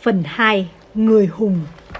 Phần 2. Người hùng.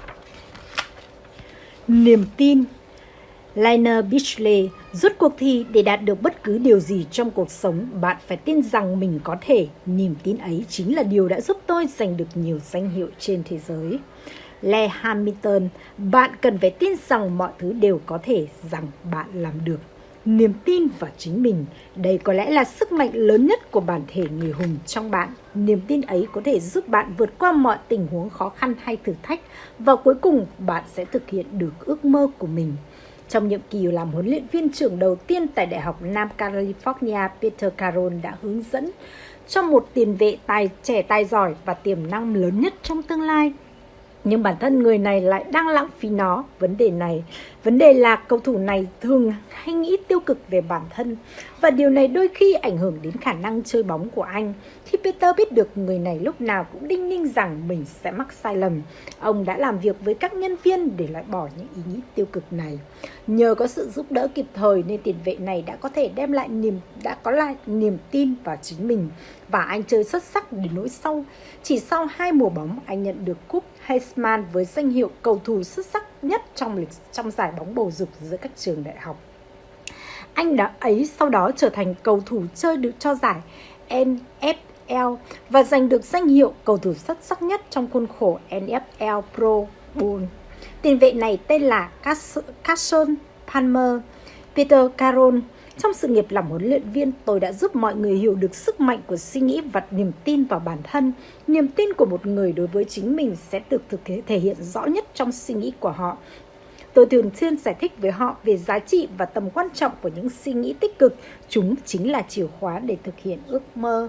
Niềm tin. Lionel Beachley rút cuộc thi để đạt được bất cứ điều gì trong cuộc sống, bạn phải tin rằng mình có thể. Niềm tin ấy chính là điều đã giúp tôi giành được nhiều danh hiệu trên thế giới. Lewis Hamilton, bạn cần phải tin rằng mọi thứ đều có thể, rằng bạn làm được. Niềm tin vào chính mình, đây có lẽ là sức mạnh lớn nhất của bản thể người hùng trong bạn. Niềm tin ấy có thể giúp bạn vượt qua mọi tình huống khó khăn hay thử thách, và cuối cùng bạn sẽ thực hiện được ước mơ của mình. Trong nhiệm kỳ làm huấn luyện viên trưởng đầu tiên tại Đại học Nam California, Peter Carroll đã hướng dẫn cho một tiền vệ trẻ tài giỏi và tiềm năng lớn nhất trong tương lai. Nhưng bản thân người này lại đang lãng phí nó. Vấn đề là cầu thủ này thường hay nghĩ tiêu cực về bản thân, và điều này đôi khi ảnh hưởng đến khả năng chơi bóng của anh. Khi Peter biết được người này lúc nào cũng đinh ninh rằng mình sẽ mắc sai lầm, ông đã làm việc với các nhân viên để loại bỏ những ý nghĩ tiêu cực này. Nhờ có sự giúp đỡ kịp thời nên tiền vệ này đã có thể có lại niềm tin vào chính mình, và anh chơi xuất sắc đến nỗi chỉ sau 2 mùa bóng, anh nhận được cúp Heisman với danh hiệu cầu thủ xuất sắc nhất trong giải bóng bầu dục giữa các trường đại học. Anh sau đó trở thành cầu thủ chơi được cho giải NFL và giành được danh hiệu cầu thủ xuất sắc nhất trong khuôn khổ NFL Pro Bowl. Tiền vệ này tên là Carson Palmer. Peter Carroll: trong sự nghiệp làm huấn luyện viên, tôi đã giúp mọi người hiểu được sức mạnh của suy nghĩ và niềm tin vào bản thân. Niềm tin của một người đối với chính mình sẽ được thể hiện rõ nhất trong suy nghĩ của họ. Tôi thường xuyên giải thích với họ về giá trị và tầm quan trọng của những suy nghĩ tích cực. Chúng chính là chìa khóa để thực hiện ước mơ.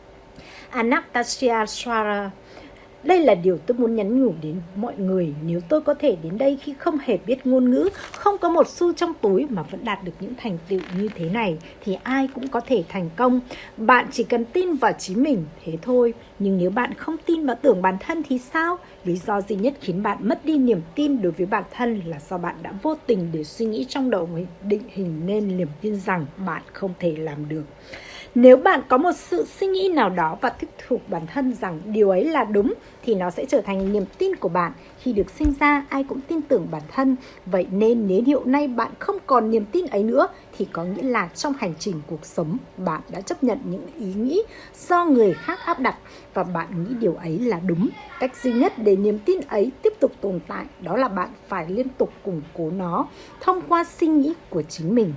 Anastasia Schwarer: đây là điều tôi muốn nhắn nhủ đến mọi người. Nếu tôi có thể đến đây khi không hề biết ngôn ngữ, không có một xu trong túi mà vẫn đạt được những thành tựu như thế này, thì ai cũng có thể thành công. Bạn chỉ cần tin vào chính mình, thế thôi. Nhưng nếu bạn không tin vào tưởng bản thân thì sao? Lý do duy nhất khiến bạn mất đi niềm tin đối với bản thân là do bạn đã vô tình để suy nghĩ trong đầu định hình nên niềm tin rằng bạn không thể làm được. Nếu bạn có một sự suy nghĩ nào đó và thuyết phục bản thân rằng điều ấy là đúng, thì nó sẽ trở thành niềm tin của bạn. Khi được sinh ra, ai cũng tin tưởng bản thân. Vậy nên nếu hiện nay bạn không còn niềm tin ấy nữa, thì có nghĩa là trong hành trình cuộc sống, bạn đã chấp nhận những ý nghĩ do người khác áp đặt, và bạn nghĩ điều ấy là đúng. Cách duy nhất để niềm tin ấy tiếp tục tồn tại, đó là bạn phải liên tục củng cố nó thông qua suy nghĩ của chính mình.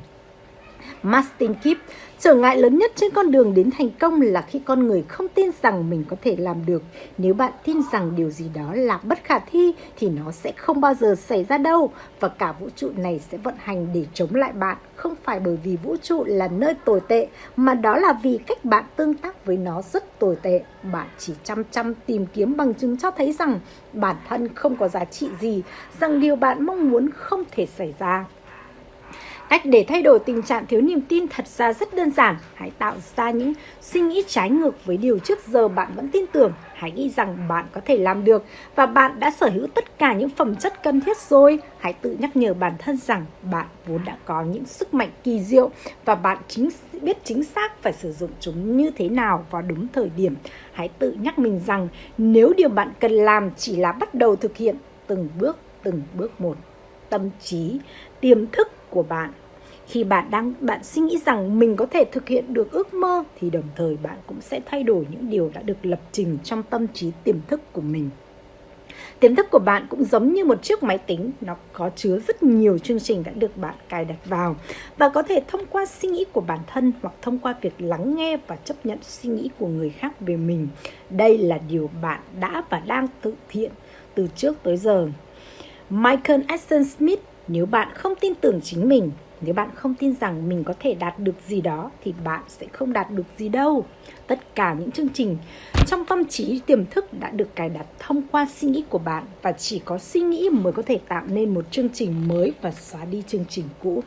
Martin Kipp: trở ngại lớn nhất trên con đường đến thành công là khi con người không tin rằng mình có thể làm được. Nếu bạn tin rằng điều gì đó là bất khả thi thì nó sẽ không bao giờ xảy ra đâu, và cả vũ trụ này sẽ vận hành để chống lại bạn, không phải bởi vì vũ trụ là nơi tồi tệ, mà đó là vì cách bạn tương tác với nó rất tồi tệ. Bạn chỉ chăm tìm kiếm bằng chứng cho thấy rằng bản thân không có giá trị gì, rằng điều bạn mong muốn không thể xảy ra. Cách để thay đổi tình trạng thiếu niềm tin thật ra rất đơn giản. Hãy tạo ra những suy nghĩ trái ngược với điều trước giờ bạn vẫn tin tưởng. Hãy nghĩ rằng bạn có thể làm được và bạn đã sở hữu tất cả những phẩm chất cần thiết rồi. Hãy tự nhắc nhở bản thân rằng bạn vốn đã có những sức mạnh kỳ diệu và bạn biết chính xác phải sử dụng chúng như thế nào vào đúng thời điểm. Hãy tự nhắc mình rằng nếu điều bạn cần làm chỉ là bắt đầu thực hiện từng bước một. Tâm trí, tiềm thức của bạn. Khi bạn suy nghĩ rằng mình có thể thực hiện được ước mơ, thì đồng thời bạn cũng sẽ thay đổi những điều đã được lập trình trong tâm trí tiềm thức của mình. Tiềm thức của bạn cũng giống như một chiếc máy tính, nó có chứa rất nhiều chương trình đã được bạn cài đặt vào, và có thể thông qua suy nghĩ của bản thân hoặc thông qua việc lắng nghe và chấp nhận suy nghĩ của người khác về mình. Đây là điều bạn đã và đang thực hiện từ trước tới giờ. Michael Ashton Smith: nếu bạn không tin tưởng chính mình, nếu bạn không tin rằng mình có thể đạt được gì đó, thì bạn sẽ không đạt được gì đâu. Tất cả những chương trình trong tâm trí tiềm thức đã được cài đặt thông qua suy nghĩ của bạn, và chỉ có suy nghĩ mới có thể tạo nên một chương trình mới và xóa đi chương trình cũ.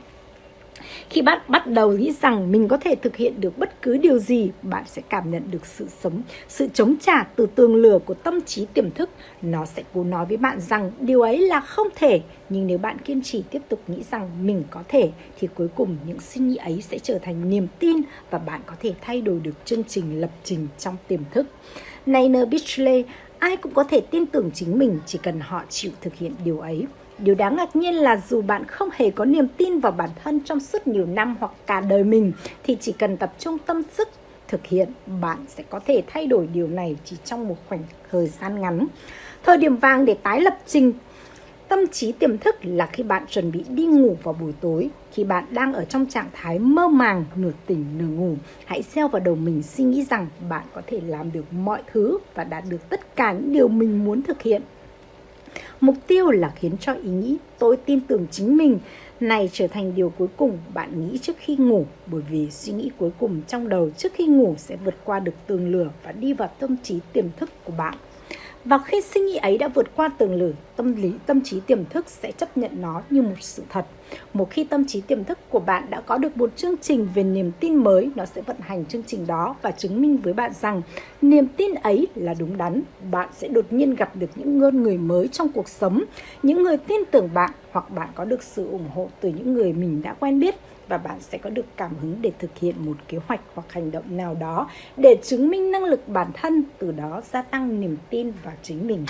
Khi bạn bắt đầu nghĩ rằng mình có thể thực hiện được bất cứ điều gì, bạn sẽ cảm nhận được sự chống trả từ tường lửa của tâm trí tiềm thức. Nó sẽ cố nói với bạn rằng điều ấy là không thể. Nhưng nếu bạn kiên trì tiếp tục nghĩ rằng mình có thể, thì cuối cùng những suy nghĩ ấy sẽ trở thành niềm tin, và bạn có thể thay đổi được chương trình lập trình trong tiềm thức. Lionel Beachley: Ai cũng có thể tin tưởng chính mình chỉ cần họ chịu thực hiện điều ấy. Điều đáng ngạc nhiên là dù bạn không hề có niềm tin vào bản thân trong suốt nhiều năm hoặc cả đời mình, thì chỉ cần tập trung tâm sức thực hiện, bạn sẽ có thể thay đổi điều này chỉ trong một khoảng thời gian ngắn. Thời điểm vàng để tái lập trình tâm trí tiềm thức là khi bạn chuẩn bị đi ngủ vào buổi tối, khi bạn đang ở trong trạng thái mơ màng, nửa tỉnh nửa ngủ. Hãy gieo vào đầu mình suy nghĩ rằng bạn có thể làm được mọi thứ và đạt được tất cả những điều mình muốn thực hiện. Mục tiêu là khiến cho ý nghĩ tôi tin tưởng chính mình này trở thành điều cuối cùng bạn nghĩ trước khi ngủ, bởi vì suy nghĩ cuối cùng trong đầu trước khi ngủ sẽ vượt qua được tường lửa và đi vào tâm trí tiềm thức của bạn. Và khi suy nghĩ ấy đã vượt qua tường lửa, tâm trí tiềm thức sẽ chấp nhận nó như một sự thật. Một khi tâm trí tiềm thức của bạn đã có được một chương trình về niềm tin mới, nó sẽ vận hành chương trình đó và chứng minh với bạn rằng niềm tin ấy là đúng đắn. Bạn sẽ đột nhiên gặp được những người mới trong cuộc sống, những người tin tưởng bạn, hoặc bạn có được sự ủng hộ từ những người mình đã quen biết, và bạn sẽ có được cảm hứng để thực hiện một kế hoạch hoặc hành động nào đó để chứng minh năng lực bản thân, từ đó gia tăng niềm tin vào chính mình.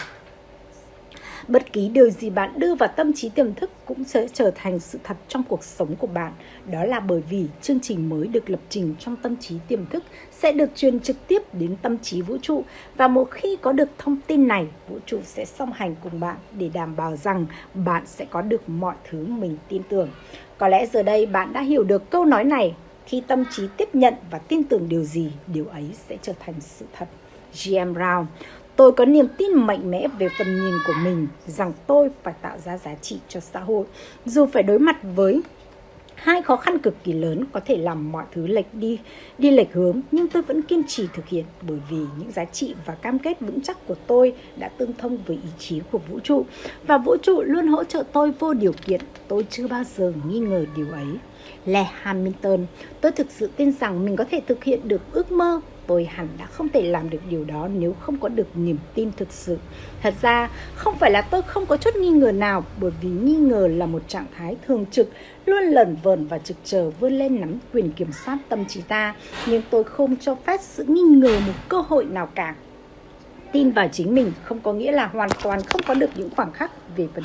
Bất kỳ điều gì bạn đưa vào tâm trí tiềm thức cũng sẽ trở thành sự thật trong cuộc sống của bạn. Đó là bởi vì chương trình mới được lập trình trong tâm trí tiềm thức sẽ được truyền trực tiếp đến tâm trí vũ trụ. Và một khi có được thông tin này, vũ trụ sẽ song hành cùng bạn để đảm bảo rằng bạn sẽ có được mọi thứ mình tin tưởng. Có lẽ giờ đây bạn đã hiểu được câu nói này: khi tâm trí tiếp nhận và tin tưởng điều gì, điều ấy sẽ trở thành sự thật. G.M. Brown. Tôi có niềm tin mạnh mẽ về tầm nhìn của mình rằng tôi phải tạo ra giá trị cho xã hội. Dù phải đối mặt với hai khó khăn cực kỳ lớn có thể làm mọi thứ đi lệch hướng, nhưng tôi vẫn kiên trì thực hiện, bởi vì những giá trị và cam kết vững chắc của tôi đã tương thông với ý chí của vũ trụ, và vũ trụ luôn hỗ trợ tôi vô điều kiện. Tôi chưa bao giờ nghi ngờ điều ấy. Lê Hamilton. Tôi thực sự tin rằng mình có thể thực hiện được ước mơ. Tôi hẳn đã không thể làm được điều đó nếu không có được niềm tin thực sự. Thật ra, không phải là tôi không có chút nghi ngờ nào, bởi vì nghi ngờ là một trạng thái thường trực, luôn lẩn vẩn và trực chờ vươn lên nắm quyền kiểm soát tâm trí ta. Nhưng tôi không cho phép sự nghi ngờ một cơ hội nào cả. Tin vào chính mình không có nghĩa là hoàn toàn không có được những khoảnh khắc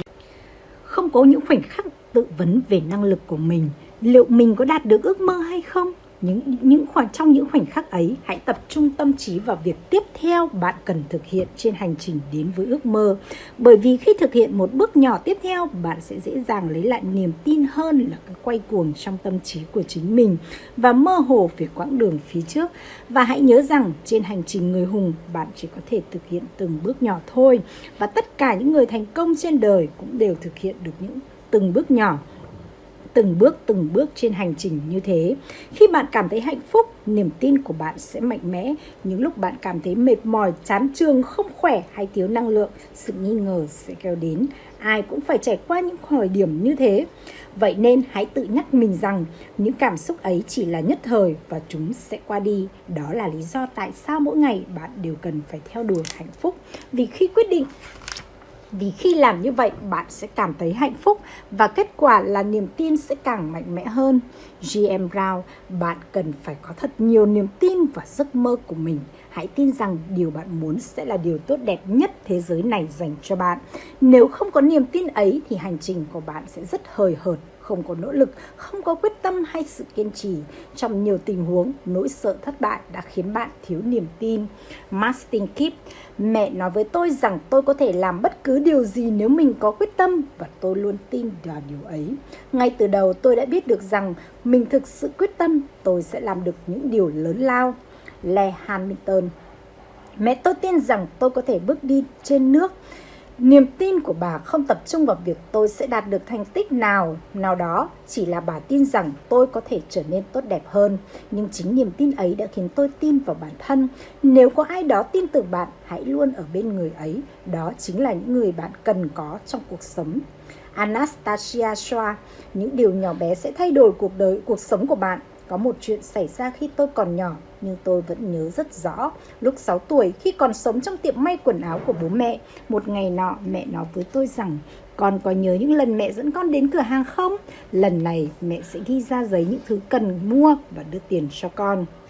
tự vấn về năng lực của mình. Liệu mình có đạt được ước mơ hay không? Trong những khoảnh khắc ấy, hãy tập trung tâm trí vào việc tiếp theo bạn cần thực hiện trên hành trình đến với ước mơ. Bởi vì khi thực hiện một bước nhỏ tiếp theo, bạn sẽ dễ dàng lấy lại niềm tin hơn là cái quay cuồng trong tâm trí của chính mình và mơ hồ về quãng đường phía trước. Và hãy nhớ rằng trên hành trình người hùng, bạn chỉ có thể thực hiện từng bước nhỏ thôi. Và tất cả những người thành công trên đời cũng đều thực hiện được những từng bước nhỏ, từng bước trên hành trình như thế. Khi bạn cảm thấy hạnh phúc, niềm tin của bạn sẽ mạnh mẽ. Những lúc bạn cảm thấy mệt mỏi, chán chường, không khỏe hay thiếu năng lượng, sự nghi ngờ sẽ kéo đến. Ai cũng phải trải qua những thời điểm như thế. Vậy nên hãy tự nhắc mình rằng những cảm xúc ấy chỉ là nhất thời và chúng sẽ qua đi. Đó là lý do tại sao mỗi ngày bạn đều cần phải theo đuổi hạnh phúc. Vì khi làm như vậy, bạn sẽ cảm thấy hạnh phúc và kết quả là niềm tin sẽ càng mạnh mẽ hơn. G.M. Brown. Bạn cần phải có thật nhiều niềm tin vào giấc mơ của mình. Hãy tin rằng điều bạn muốn sẽ là điều tốt đẹp nhất thế giới này dành cho bạn. Nếu không có niềm tin ấy thì hành trình của bạn sẽ rất hời hợt, không có nỗ lực, không có quyết tâm hay sự kiên trì. Trong nhiều tình huống, nỗi sợ thất bại đã khiến bạn thiếu niềm tin. Martin Kipp. Mẹ nói với tôi rằng tôi có thể làm bất cứ điều gì nếu mình có quyết tâm, và tôi luôn tin vào điều ấy. Ngay từ đầu tôi đã biết được rằng mình thực sự quyết tâm, tôi sẽ làm được những điều lớn lao. Lê Hamilton. Mẹ tôi tin rằng tôi có thể bước đi trên nước. Niềm tin của bà không tập trung vào việc tôi sẽ đạt được thành tích nào đó, chỉ là bà tin rằng tôi có thể trở nên tốt đẹp hơn. Nhưng chính niềm tin ấy đã khiến tôi tin vào bản thân. Nếu có ai đó tin tưởng bạn, hãy luôn ở bên người ấy. Đó chính là những người bạn cần có trong cuộc sống. Anastasia Schwa. Những điều nhỏ bé sẽ thay đổi cuộc sống của bạn. Có một chuyện xảy ra khi tôi còn nhỏ, nhưng tôi vẫn nhớ rất rõ. Lúc 6 tuổi, khi còn sống trong tiệm may quần áo của bố mẹ, một ngày nọ mẹ nói với tôi rằng: con có nhớ những lần mẹ dẫn con đến cửa hàng không? Lần này mẹ sẽ ghi ra giấy những thứ cần mua và đưa tiền cho con.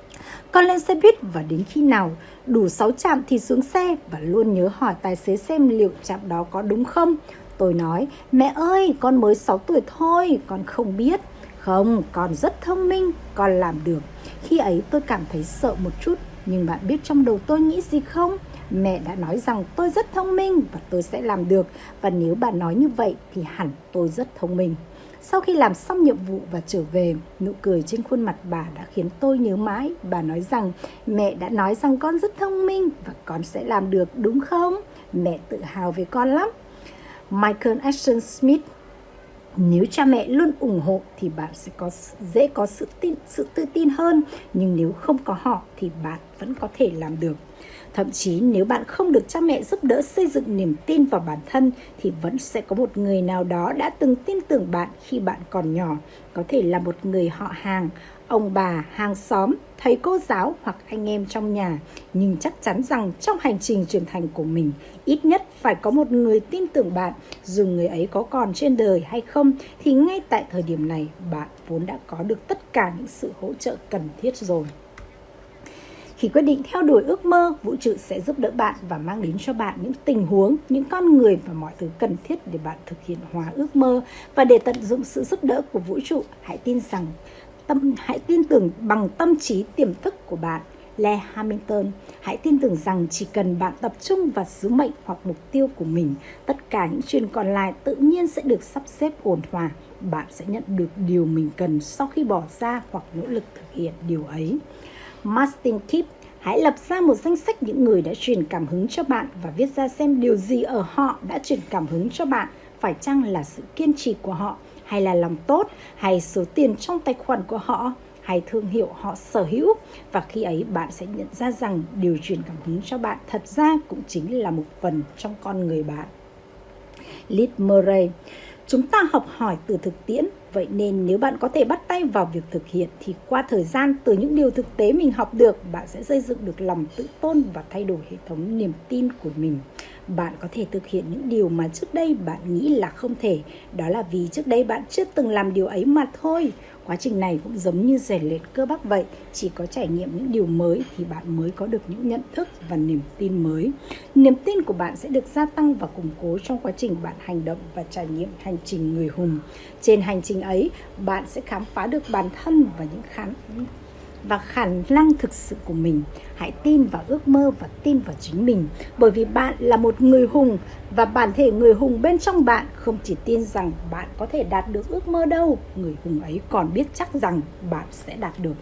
Con lên xe buýt và đến khi nào đủ 6 trạm thì xuống xe và luôn nhớ hỏi tài xế xem liệu trạm đó có đúng không. Tôi nói, mẹ ơi, con mới 6 tuổi thôi, con không biết. Không, con rất thông minh, con làm được. Khi ấy tôi cảm thấy sợ một chút, nhưng bạn biết trong đầu tôi nghĩ gì không? Mẹ đã nói rằng tôi rất thông minh và tôi sẽ làm được. Và nếu bà nói như vậy thì hẳn tôi rất thông minh. Sau khi làm xong nhiệm vụ và trở về, nụ cười trên khuôn mặt bà đã khiến tôi nhớ mãi. Bà nói rằng mẹ đã nói rằng con rất thông minh và con sẽ làm được, đúng không? Mẹ tự hào về con lắm. Michael Ashton Smith. Nếu cha mẹ luôn ủng hộ thì bạn sẽ dễ có sự tự tin hơn, nhưng nếu không có họ thì bạn vẫn có thể làm được. Thậm chí nếu bạn không được cha mẹ giúp đỡ xây dựng niềm tin vào bản thân thì vẫn sẽ có một người nào đó đã từng tin tưởng bạn khi bạn còn nhỏ. Có thể là một người họ hàng, ông bà, hàng xóm, thầy cô giáo hoặc anh em trong nhà. Nhưng chắc chắn rằng trong hành trình trưởng thành của mình, ít nhất phải có một người tin tưởng bạn. Dù người ấy có còn trên đời hay không thì ngay tại thời điểm này bạn vốn đã có được tất cả những sự hỗ trợ cần thiết rồi. Khi quyết định theo đuổi ước mơ, vũ trụ sẽ giúp đỡ bạn và mang đến cho bạn những tình huống, những con người và mọi thứ cần thiết để bạn thực hiện hóa ước mơ. Và để tận dụng sự giúp đỡ của vũ trụ, hãy tin tưởng bằng tâm trí tiềm thức của bạn. Lee Hamilton. Hãy tin tưởng rằng chỉ cần bạn tập trung vào sứ mệnh hoặc mục tiêu của mình, tất cả những chuyện còn lại tự nhiên sẽ được sắp xếp ổn thỏa. Bạn sẽ nhận được điều mình cần sau khi bỏ ra hoặc nỗ lực thực hiện điều ấy. Martin Kipp. Hãy lập ra một danh sách những người đã truyền cảm hứng cho bạn và viết ra xem điều gì ở họ đã truyền cảm hứng cho bạn. Phải chăng là sự kiên trì của họ, hay là lòng tốt, hay số tiền trong tài khoản của họ, hay thương hiệu họ sở hữu. Và khi ấy bạn sẽ nhận ra rằng điều truyền cảm hứng cho bạn thật ra cũng chính là một phần trong con người bạn. Liz Murray. Chúng ta học hỏi từ thực tiễn, vậy nên nếu bạn có thể bắt tay vào việc thực hiện thì qua thời gian từ những điều thực tế mình học được, bạn sẽ xây dựng được lòng tự tôn và thay đổi hệ thống niềm tin của mình. Bạn có thể thực hiện những điều mà trước đây bạn nghĩ là không thể, đó là vì trước đây bạn chưa từng làm điều ấy mà thôi. Quá trình này cũng giống như rèn luyện cơ bắp vậy, chỉ có trải nghiệm những điều mới thì bạn mới có được những nhận thức và niềm tin mới. Niềm tin của bạn sẽ được gia tăng và củng cố trong quá trình bạn hành động và trải nghiệm hành trình người hùng. Trên hành trình ấy, bạn sẽ khám phá được bản thân và khả năng thực sự của mình. Hãy tin vào ước mơ và tin vào chính mình, bởi vì bạn là một người hùng và bản thể người hùng bên trong bạn không chỉ tin rằng bạn có thể đạt được ước mơ đâu, người hùng ấy còn biết chắc rằng bạn sẽ đạt được.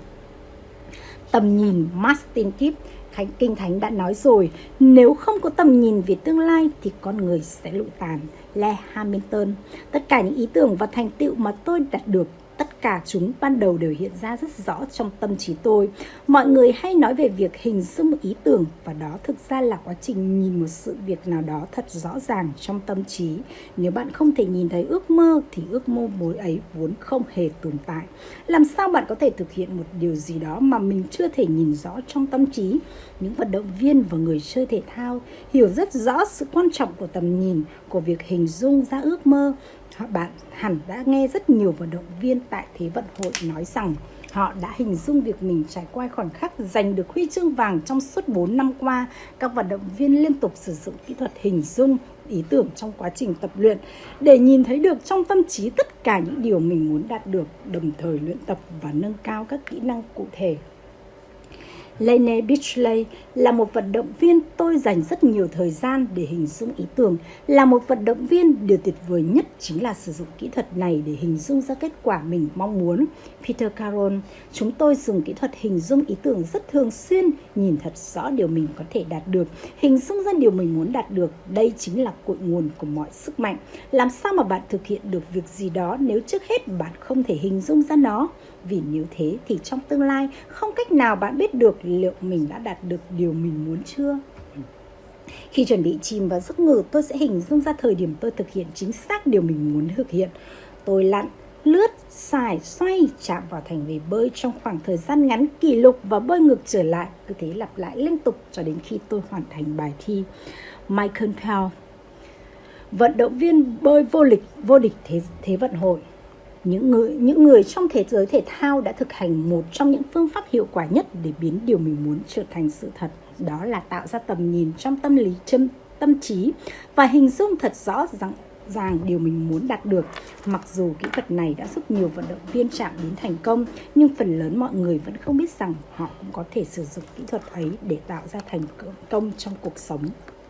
Tầm nhìn. Martin Kipp. Kinh Thánh đã nói rồi, nếu không có tầm nhìn về tương lai thì con người sẽ lụi tàn. Lee Hamilton. Tất cả những ý tưởng và thành tựu mà tôi đạt được, tất cả chúng ban đầu đều hiện ra rất rõ trong tâm trí tôi. Mọi người hay nói về việc hình dung ý tưởng, và đó thực ra là quá trình nhìn một sự việc nào đó thật rõ ràng trong tâm trí. Nếu bạn không thể nhìn thấy ước mơ thì ước mơ mới ấy vốn không hề tồn tại. Làm sao bạn có thể thực hiện một điều gì đó mà mình chưa thể nhìn rõ trong tâm trí? Những vận động viên và người chơi thể thao hiểu rất rõ sự quan trọng của tầm nhìn, của việc hình dung ra ước mơ. Bạn hẳn đã nghe rất nhiều vận động viên tại Thế vận hội nói rằng họ đã hình dung việc mình trải qua khoảnh khắc giành được huy chương vàng trong suốt 4 năm qua. Các vận động viên liên tục sử dụng kỹ thuật hình dung ý tưởng trong quá trình tập luyện để nhìn thấy được trong tâm trí tất cả những điều mình muốn đạt được, đồng thời luyện tập và nâng cao các kỹ năng cụ thể. Laine Beachley là một vận động viên tôi dành rất nhiều thời gian để hình dung ý tưởng. Là một vận động viên, điều tuyệt vời nhất chính là sử dụng kỹ thuật này để hình dung ra kết quả mình mong muốn. Peter Carroll. Chúng tôi dùng kỹ thuật hình dung ý tưởng rất thường xuyên, nhìn thật rõ điều mình có thể đạt được, hình dung ra điều mình muốn đạt được. Đây chính là cội nguồn của mọi sức mạnh. Làm sao mà bạn thực hiện được việc gì đó nếu trước hết bạn không thể hình dung ra nó? Vì nếu thế thì trong tương lai không cách nào bạn biết được liệu mình đã đạt được điều mình muốn chưa. Khi chuẩn bị chìm vào giấc ngủ, tôi sẽ hình dung ra thời điểm tôi thực hiện chính xác điều mình muốn thực hiện. Tôi lặn, lướt, xoay, chạm vào thành bể bơi trong khoảng thời gian ngắn kỷ lục và bơi ngược trở lại. Cứ thế lặp lại liên tục cho đến khi tôi hoàn thành bài thi. Michael Phelps. Vận động viên bơi vô địch Thế vận hội. Những người trong thế giới thể thao đã thực hành một trong những phương pháp hiệu quả nhất để biến điều mình muốn trở thành sự thật. Đó là tạo ra tầm nhìn trong tâm trí và hình dung thật rõ ràng điều mình muốn đạt được. Mặc dù kỹ thuật này đã giúp nhiều vận động viên chạm đến thành công, nhưng phần lớn mọi người vẫn không biết rằng họ cũng có thể sử dụng kỹ thuật ấy để tạo ra thành công trong cuộc sống.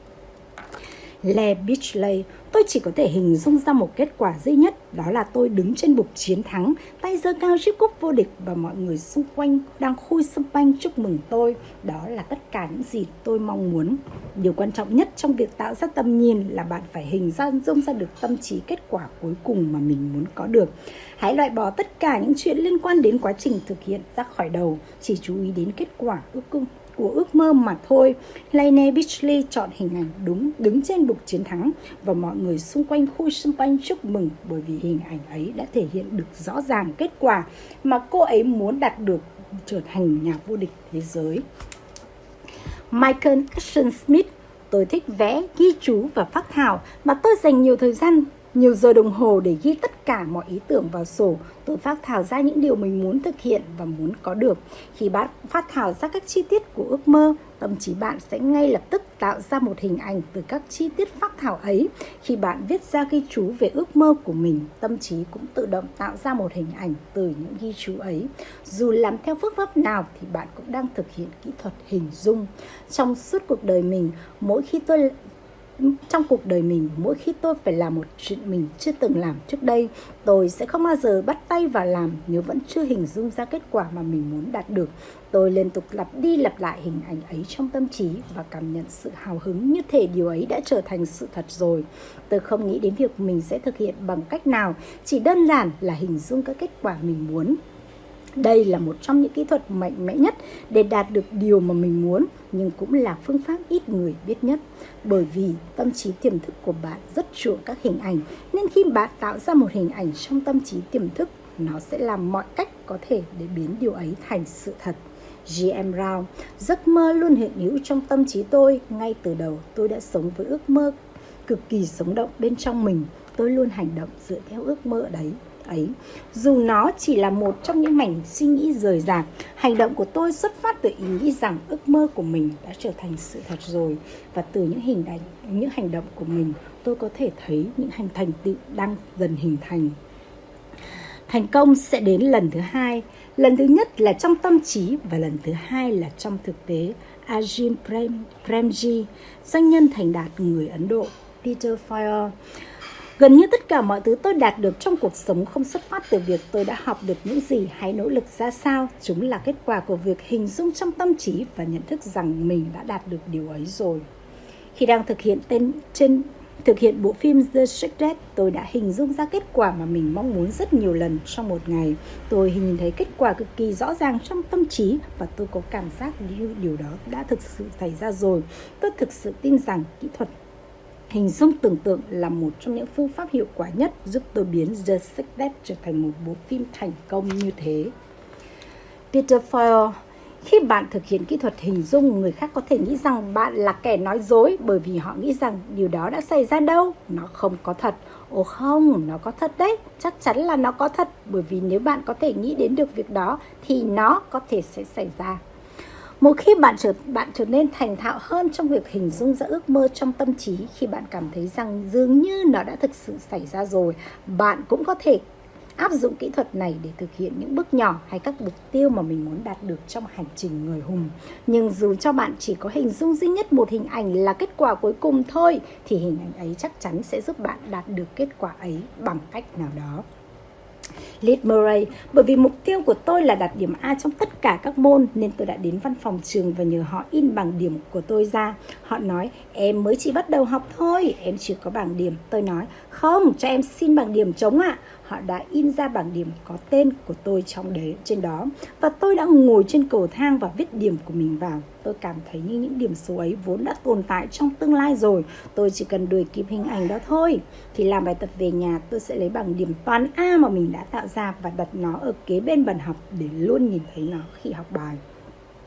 Le Beachley, tôi chỉ có thể hình dung ra một kết quả duy nhất, đó là tôi đứng trên bục chiến thắng, tay giơ cao chiếc cúp vô địch và mọi người xung quanh đang khui champagne chúc mừng tôi. Đó là tất cả những gì tôi mong muốn. Điều quan trọng nhất trong việc tạo ra tầm nhìn là bạn phải hình dung ra được tâm trí kết quả cuối cùng mà mình muốn có được. Hãy loại bỏ tất cả những chuyện liên quan đến quá trình thực hiện ra khỏi đầu, chỉ chú ý đến kết quả của ước mơ mà thôi. Laine Beachley chọn hình ảnh đứng trên bục chiến thắng và mọi người xung quanh khui champagne chúc mừng, bởi vì hình ảnh ấy đã thể hiện được rõ ràng kết quả mà cô ấy muốn đạt được, trở thành nhà vô địch thế giới. Michael Action Smith, tôi thích vẽ, ghi chú và phác thảo, mà tôi dành nhiều giờ đồng hồ để ghi tất cả mọi ý tưởng vào sổ. Tôi phác thảo ra những điều mình muốn thực hiện và muốn có được. Khi bạn phác thảo ra các chi tiết của ước mơ, tâm trí bạn sẽ ngay lập tức tạo ra một hình ảnh từ các chi tiết phác thảo ấy. Khi bạn viết ra ghi chú về ước mơ của mình, tâm trí cũng tự động tạo ra một hình ảnh từ những ghi chú ấy. Dù làm theo phương pháp nào thì bạn cũng đang thực hiện kỹ thuật hình dung. Trong cuộc đời mình, mỗi khi tôi phải làm một chuyện mình chưa từng làm trước đây, tôi sẽ không bao giờ bắt tay vào làm nếu vẫn chưa hình dung ra kết quả mà mình muốn đạt được. Tôi liên tục lặp đi lặp lại hình ảnh ấy trong tâm trí và cảm nhận sự hào hứng như thể điều ấy đã trở thành sự thật rồi. Tôi không nghĩ đến việc mình sẽ thực hiện bằng cách nào, chỉ đơn giản là hình dung các kết quả mình muốn. Đây là một trong những kỹ thuật mạnh mẽ nhất để đạt được điều mà mình muốn, nhưng cũng là phương pháp ít người biết nhất. Bởi vì tâm trí tiềm thức của bạn rất chuộng các hình ảnh, nên khi bạn tạo ra một hình ảnh trong tâm trí tiềm thức, nó sẽ làm mọi cách có thể để biến điều ấy thành sự thật. G.M. Brown, giấc mơ luôn hiện hữu trong tâm trí tôi. Ngay từ đầu, tôi đã sống với ước mơ cực kỳ sống động bên trong mình. Tôi luôn hành động dựa theo ước mơ ấy. Dù nó chỉ là một trong những mảnh suy nghĩ rời rạc, hành động của tôi xuất phát từ ý nghĩ rằng ước mơ của mình đã trở thành sự thật rồi, và từ những hành động của mình, tôi có thể thấy những thành tựu đang dần hình thành. Thành công sẽ đến lần thứ hai. Lần thứ nhất là trong tâm trí và lần thứ hai là trong thực tế. Ajit Premji, doanh nhân thành đạt người Ấn Độ. Peter Fire. Gần như tất cả mọi thứ tôi đạt được trong cuộc sống không xuất phát từ việc tôi đã học được những gì hay nỗ lực ra sao. Chúng là kết quả của việc hình dung trong tâm trí và nhận thức rằng mình đã đạt được điều ấy rồi. Khi đang thực hiện bộ phim The Secret, tôi đã hình dung ra kết quả mà mình mong muốn rất nhiều lần trong một ngày. Tôi nhìn thấy kết quả cực kỳ rõ ràng trong tâm trí và tôi có cảm giác như điều đó đã thực sự xảy ra rồi. Tôi thực sự tin rằng kỹ thuật hình dung tưởng tượng là một trong những phương pháp hiệu quả nhất giúp tôi biến The Secret trở thành một bộ phim thành công như thế. Peter Fire. Khi bạn thực hiện kỹ thuật hình dung, người khác có thể nghĩ rằng bạn là kẻ nói dối, bởi vì họ nghĩ rằng điều đó đã xảy ra đâu, nó không có thật. Ồ không, nó có thật đấy, chắc chắn là nó có thật, bởi vì nếu bạn có thể nghĩ đến được việc đó thì nó có thể sẽ xảy ra. Một khi bạn trở nên thành thạo hơn trong việc hình dung ra ước mơ trong tâm trí, khi bạn cảm thấy rằng dường như nó đã thực sự xảy ra rồi, bạn cũng có thể áp dụng kỹ thuật này để thực hiện những bước nhỏ hay các mục tiêu mà mình muốn đạt được trong hành trình người hùng. Nhưng dù cho bạn chỉ có hình dung duy nhất một hình ảnh là kết quả cuối cùng thôi, thì hình ảnh ấy chắc chắn sẽ giúp bạn đạt được kết quả ấy bằng cách nào đó. Liz Murray. Bởi vì mục tiêu của tôi là đạt điểm A trong tất cả các môn, nên tôi đã đến văn phòng trường và nhờ họ in bảng điểm của tôi ra. Họ nói, em mới chỉ bắt đầu học thôi, em chưa có bảng điểm. Tôi nói, không, cho em xin bảng điểm trống ạ. Họ đã in ra bảng điểm có tên của tôi trên đó. Và tôi đã ngồi trên cầu thang và viết điểm của mình vào. Tôi cảm thấy như những điểm số ấy vốn đã tồn tại trong tương lai rồi. Tôi chỉ cần đuổi kịp hình ảnh đó thôi. Thì làm bài tập về nhà, tôi sẽ lấy bảng điểm toán A mà mình đã tạo ra và đặt nó ở kế bên bàn học để luôn nhìn thấy nó khi học bài.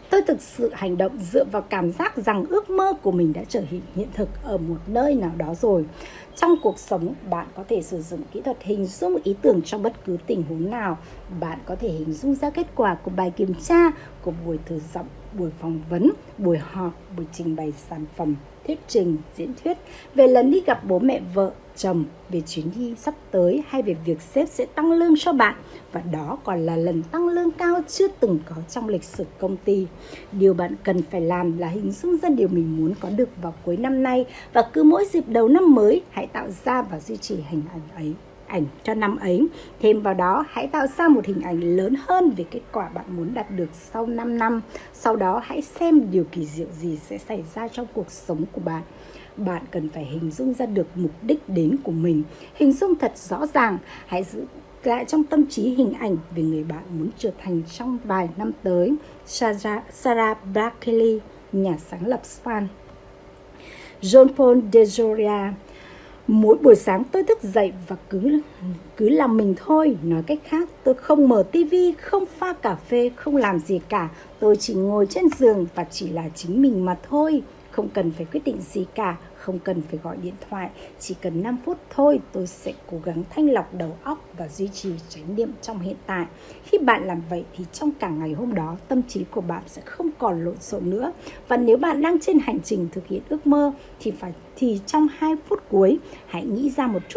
Tôi thực sự hành động dựa vào cảm giác rằng ước mơ của mình đã trở thành hiện thực ở một nơi nào đó rồi. Trong cuộc sống, bạn có thể sử dụng kỹ thuật hình dung ý tưởng trong bất cứ tình huống nào. Bạn có thể hình dung ra kết quả của bài kiểm tra, của buổi thử giọng, buổi phỏng vấn, buổi họp, buổi trình bày sản phẩm, thuyết trình, diễn thuyết, về lần đi gặp bố mẹ vợ, chồng, về chuyến đi sắp tới hay về việc sếp sẽ tăng lương cho bạn. Và đó còn là lần tăng lương cao chưa từng có trong lịch sử công ty. Điều bạn cần phải làm là hình dung ra điều mình muốn có được vào cuối năm nay, và cứ mỗi dịp đầu năm mới, hãy tạo ra và duy trì ảnh cho năm ấy. Thêm vào đó, hãy tạo ra một hình ảnh lớn hơn về kết quả bạn muốn đạt được sau 5 năm. Sau đó, hãy xem điều kỳ diệu gì sẽ xảy ra trong cuộc sống của bạn. Bạn cần phải hình dung ra được mục đích đến của mình. Hình dung thật rõ ràng. Hãy giữ lại trong tâm trí hình ảnh về người bạn muốn trở thành trong vài năm tới. Sarah Berkeley, nhà sáng lập Span. Jean-Paul Degioria. Mỗi buổi sáng tôi thức dậy và cứ làm mình thôi. Nói cách khác, tôi không mở tivi, không pha cà phê, không làm gì cả. Tôi chỉ ngồi trên giường và chỉ là chính mình mà thôi. Không cần phải quyết định gì cả, không cần phải gọi điện thoại. Chỉ cần 5 phút thôi, tôi sẽ cố gắng thanh lọc đầu óc và duy trì chánh niệm trong hiện tại. Khi bạn làm vậy thì trong cả ngày hôm đó, tâm trí của bạn sẽ không còn lộn xộn nữa. Và nếu bạn đang trên hành trình thực hiện ước mơ thì trong 2 phút cuối, hãy nghĩ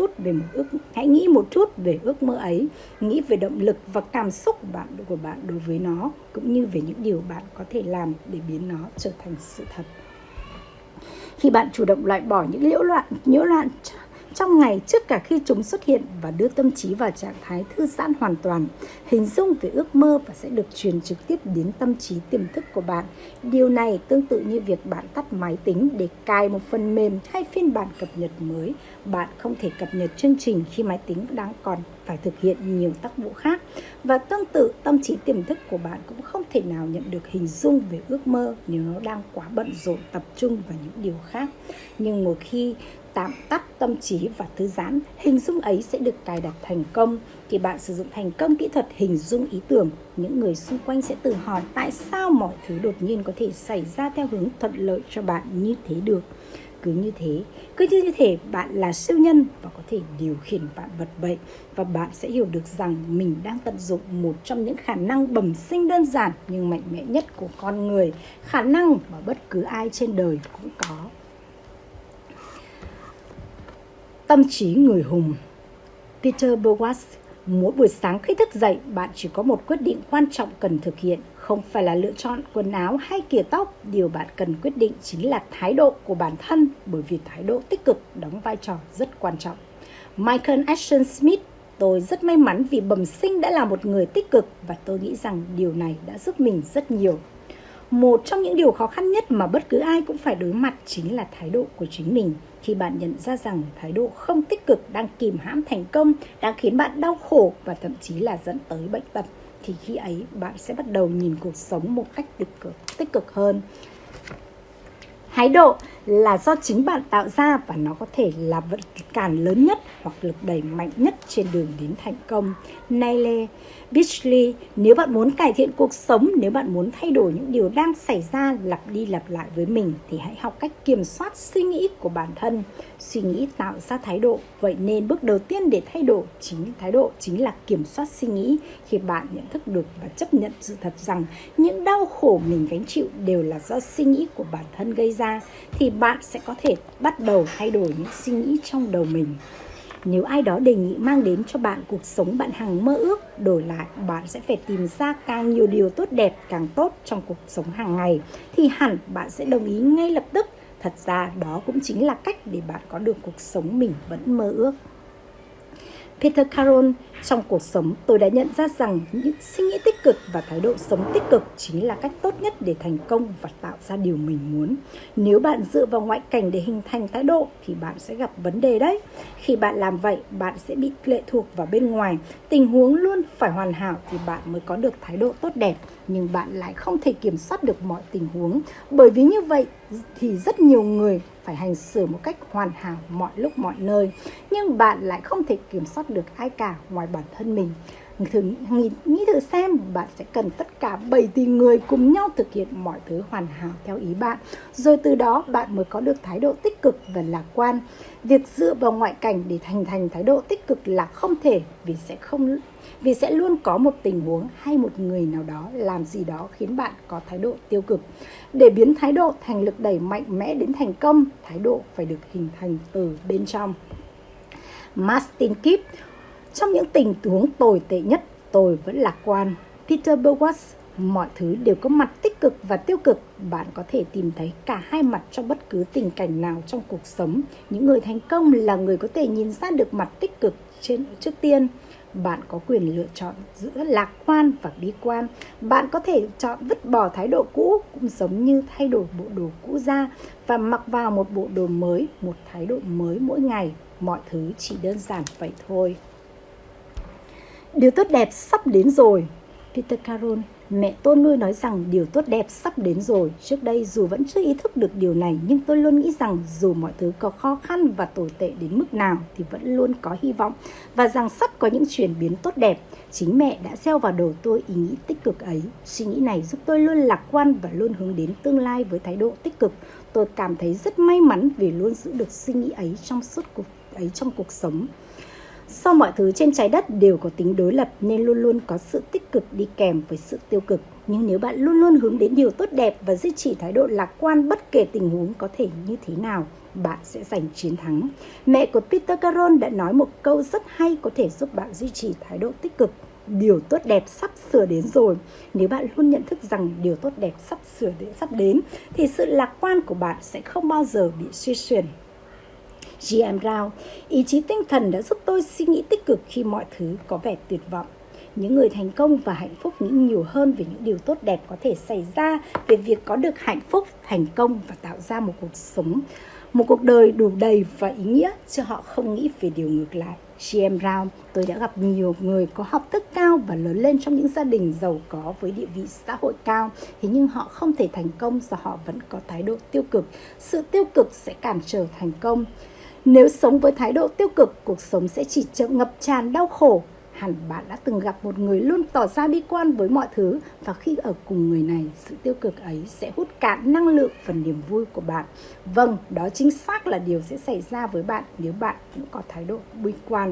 một chút về ước mơ ấy, nghĩ về động lực và cảm xúc của bạn đối với nó, cũng như về những điều bạn có thể làm để biến nó trở thành sự thật. Khi bạn chủ động loại bỏ những nhiễu loạn trong ngày trước cả khi chúng xuất hiện và đưa tâm trí vào trạng thái thư giãn hoàn toàn, hình dung về ước mơ và sẽ được truyền trực tiếp đến tâm trí tiềm thức của bạn. Điều này tương tự như việc bạn tắt máy tính để cài một phần mềm hay phiên bản cập nhật mới. Bạn không thể cập nhật chương trình khi máy tính đang còn phải thực hiện nhiều tác vụ khác. Và tương tự, tâm trí tiềm thức của bạn cũng không thể nào nhận được hình dung về ước mơ nếu nó đang quá bận rộn tập trung vào những điều khác. Nhưng một khi tạm tắt tâm trí và thư giãn, hình dung ấy sẽ được cài đặt thành công. Khi bạn sử dụng thành công kỹ thuật hình dung ý tưởng, những người xung quanh sẽ tự hỏi tại sao mọi thứ đột nhiên có thể xảy ra theo hướng thuận lợi cho bạn như thế được. Cứ như thế, bạn là siêu nhân và có thể điều khiển vạn vật vậy. Và bạn sẽ hiểu được rằng mình đang tận dụng một trong những khả năng bẩm sinh đơn giản nhưng mạnh mẽ nhất của con người, khả năng mà bất cứ ai trên đời cũng có. Tâm trí người hùng. Peter Boas. Mỗi buổi sáng khi thức dậy, bạn chỉ có một quyết định quan trọng cần thực hiện. Không phải là lựa chọn quần áo hay kìa tóc. Điều bạn cần quyết định chính là thái độ của bản thân, bởi vì thái độ tích cực đóng vai trò rất quan trọng. Michael Ashton Smith. Tôi rất may mắn vì bẩm sinh đã là một người tích cực và tôi nghĩ rằng điều này đã giúp mình rất nhiều. Một trong những điều khó khăn nhất mà bất cứ ai cũng phải đối mặt chính là thái độ của chính mình. Khi bạn nhận ra rằng thái độ không tích cực đang kìm hãm thành công, đang khiến bạn đau khổ và thậm chí là dẫn tới bệnh tật, thì khi ấy bạn sẽ bắt đầu nhìn cuộc sống một cách tích cực hơn. Thái độ là do chính bạn tạo ra và nó có thể là vật cản lớn nhất hoặc lực đẩy mạnh nhất trên đường đến thành công. Neil Beachley. Nếu bạn muốn cải thiện cuộc sống, nếu bạn muốn thay đổi những điều đang xảy ra lặp đi lặp lại với mình, thì hãy học cách kiểm soát suy nghĩ của bản thân. Suy nghĩ tạo ra thái độ, vậy nên bước đầu tiên để thay đổi thái độ chính là kiểm soát suy nghĩ. Khi bạn nhận thức được và chấp nhận sự thật rằng những đau khổ mình gánh chịu đều là do suy nghĩ của bản thân gây ra, thì bạn sẽ có thể bắt đầu thay đổi những suy nghĩ trong đầu mình. Nếu ai đó đề nghị mang đến cho bạn cuộc sống bạn hằng mơ ước, đổi lại bạn sẽ phải tìm ra càng nhiều điều tốt đẹp càng tốt trong cuộc sống hàng ngày, thì hẳn bạn sẽ đồng ý ngay lập tức. Thật ra đó cũng chính là cách để bạn có được cuộc sống mình vẫn mơ ước. Peter Carroll. Trong cuộc sống, tôi đã nhận ra rằng những suy nghĩ tích cực và thái độ sống tích cực chính là cách tốt nhất để thành công và tạo ra điều mình muốn. Nếu bạn dựa vào ngoại cảnh để hình thành thái độ thì bạn sẽ gặp vấn đề đấy. Khi bạn làm vậy, bạn sẽ bị lệ thuộc vào bên ngoài. Tình huống luôn phải hoàn hảo thì bạn mới có được thái độ tốt đẹp. Nhưng bạn lại không thể kiểm soát được mọi tình huống. Bởi vì như vậy thì rất nhiều người phải hành xử một cách hoàn hảo mọi lúc mọi nơi. Nhưng bạn lại không thể kiểm soát được ai cả ngoài bản thân mình. Nghĩ thử xem, bạn sẽ cần tất cả 7 tỷ người cùng nhau thực hiện mọi thứ hoàn hảo theo ý bạn. Rồi từ đó bạn mới có được thái độ tích cực và lạc quan. Việc dựa vào ngoại cảnh để hình thành thái độ tích cực là không thể, vì sẽ luôn có một tình huống hay một người nào đó làm gì đó khiến bạn có thái độ tiêu cực. Để biến thái độ thành lực đẩy mạnh mẽ đến thành công, thái độ phải được hình thành từ bên trong. Martin Kipp: trong những tình huống tồi tệ nhất, tôi vẫn lạc quan. Peter Boas: mọi thứ đều có mặt tích cực và tiêu cực. Bạn có thể tìm thấy cả hai mặt trong bất cứ tình cảnh nào trong cuộc sống. Những người thành công là người có thể nhìn ra được mặt tích cực trước tiên. Bạn có quyền lựa chọn giữa lạc quan và bi quan. Bạn có thể chọn vứt bỏ thái độ cũ, cũng giống như thay đổi bộ đồ cũ ra và mặc vào một bộ đồ mới, một thái độ mới mỗi ngày. Mọi thứ chỉ đơn giản vậy thôi. Điều tốt đẹp sắp đến rồi. Peter Carroll: mẹ tôi luôn nói rằng điều tốt đẹp sắp đến rồi. Trước đây dù vẫn chưa ý thức được điều này, nhưng tôi luôn nghĩ rằng dù mọi thứ có khó khăn và tồi tệ đến mức nào thì vẫn luôn có hy vọng, và rằng sắp có những chuyển biến tốt đẹp. Chính mẹ đã gieo vào đầu tôi ý nghĩ tích cực ấy. Suy nghĩ này giúp tôi luôn lạc quan và luôn hướng đến tương lai với thái độ tích cực. Tôi cảm thấy rất may mắn vì luôn giữ được suy nghĩ ấy trong cuộc sống. Sau mọi thứ trên trái đất đều có tính đối lập nên luôn luôn có sự tích cực đi kèm với sự tiêu cực. Nhưng nếu bạn luôn luôn hướng đến điều tốt đẹp và duy trì thái độ lạc quan bất kể tình huống có thể như thế nào, bạn sẽ giành chiến thắng. Mẹ của Peter Carroll đã nói một câu rất hay có thể giúp bạn duy trì thái độ tích cực. Điều tốt đẹp sắp sửa đến rồi. Nếu bạn luôn nhận thức rằng điều tốt đẹp sắp đến thì sự lạc quan của bạn sẽ không bao giờ bị suy chuyển. G.M. Brown: ý chí tinh thần đã giúp tôi suy nghĩ tích cực khi mọi thứ có vẻ tuyệt vọng. Những người thành công và hạnh phúc nghĩ nhiều hơn về những điều tốt đẹp có thể xảy ra, về việc có được hạnh phúc, thành công và tạo ra một cuộc đời đủ đầy và ý nghĩa, chứ họ không nghĩ về điều ngược lại. G.M. Brown: tôi đã gặp nhiều người có học thức cao và lớn lên trong những gia đình giàu có với địa vị xã hội cao, thế nhưng họ không thể thành công do họ vẫn có thái độ tiêu cực. Sự tiêu cực sẽ cản trở thành công. Nếu sống với thái độ tiêu cực, cuộc sống sẽ chỉ ngập tràn đau khổ. Hẳn bạn đã từng gặp một người luôn tỏ ra bi quan với mọi thứ, và khi ở cùng người này, sự tiêu cực ấy sẽ hút cạn năng lượng và niềm vui của bạn. Vâng, đó chính xác là điều sẽ xảy ra với bạn nếu bạn cũng có thái độ bi quan.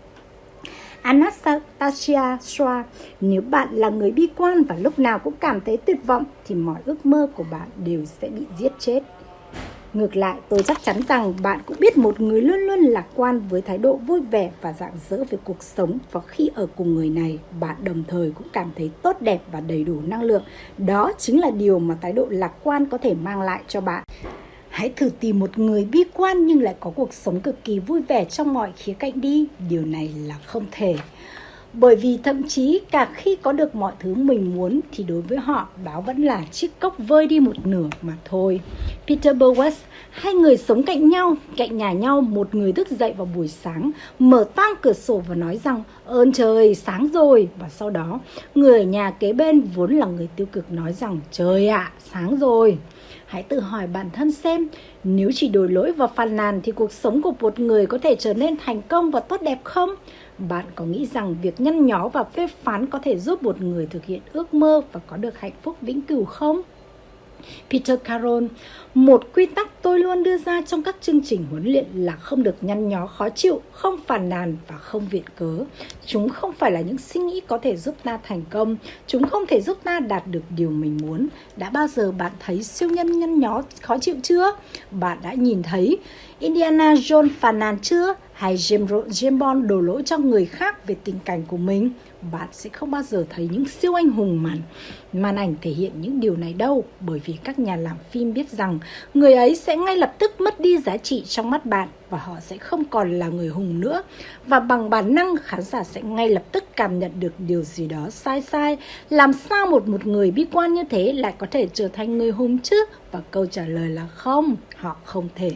Anastasia Schwa: nếu bạn là người bi quan và lúc nào cũng cảm thấy tuyệt vọng thì mọi ước mơ của bạn đều sẽ bị giết chết. Ngược lại, tôi chắc chắn rằng bạn cũng biết một người luôn luôn lạc quan với thái độ vui vẻ và rạng rỡ về cuộc sống, và khi ở cùng người này, bạn đồng thời cũng cảm thấy tốt đẹp và đầy đủ năng lượng. Đó chính là điều mà thái độ lạc quan có thể mang lại cho bạn. Hãy thử tìm một người bi quan nhưng lại có cuộc sống cực kỳ vui vẻ trong mọi khía cạnh đi. Điều này là không thể. Bởi vì thậm chí cả khi có được mọi thứ mình muốn thì đối với họ đó vẫn là chiếc cốc vơi đi một nửa mà thôi. Peter Boas: hai người sống cạnh nhà nhau, một người thức dậy vào buổi sáng, mở toang cửa sổ và nói rằng ơn trời sáng rồi, và sau đó người ở nhà kế bên vốn là người tiêu cực nói rằng trời ạ, sáng rồi. Hãy tự hỏi bản thân xem, nếu chỉ đổ lỗi và phàn nàn thì cuộc sống của một người có thể trở nên thành công và tốt đẹp không? Bạn có nghĩ rằng việc nhăn nhó và phê phán có thể giúp một người thực hiện ước mơ và có được hạnh phúc vĩnh cửu không? Peter Carroll: một quy tắc tôi luôn đưa ra trong các chương trình huấn luyện là không được nhăn nhó khó chịu, không phàn nàn và không viện cớ. Chúng không phải là những suy nghĩ có thể giúp ta thành công. Chúng không thể giúp ta đạt được điều mình muốn. Đã bao giờ bạn thấy siêu nhân nhăn nhó khó chịu chưa? Bạn đã nhìn thấy Indiana Jones phàn nàn chưa? Hay James Bond đổ lỗi cho người khác về tình cảnh của mình? Bạn sẽ không bao giờ thấy những siêu anh hùng màn ảnh thể hiện những điều này đâu, bởi vì các nhà làm phim biết rằng người ấy sẽ ngay lập tức mất đi giá trị trong mắt bạn và họ sẽ không còn là người hùng nữa, và bằng bản năng khán giả sẽ ngay lập tức cảm nhận được điều gì đó sai. Làm sao một người bi quan như thế lại có thể trở thành người hùng chứ? Và câu trả lời là không, họ không thể.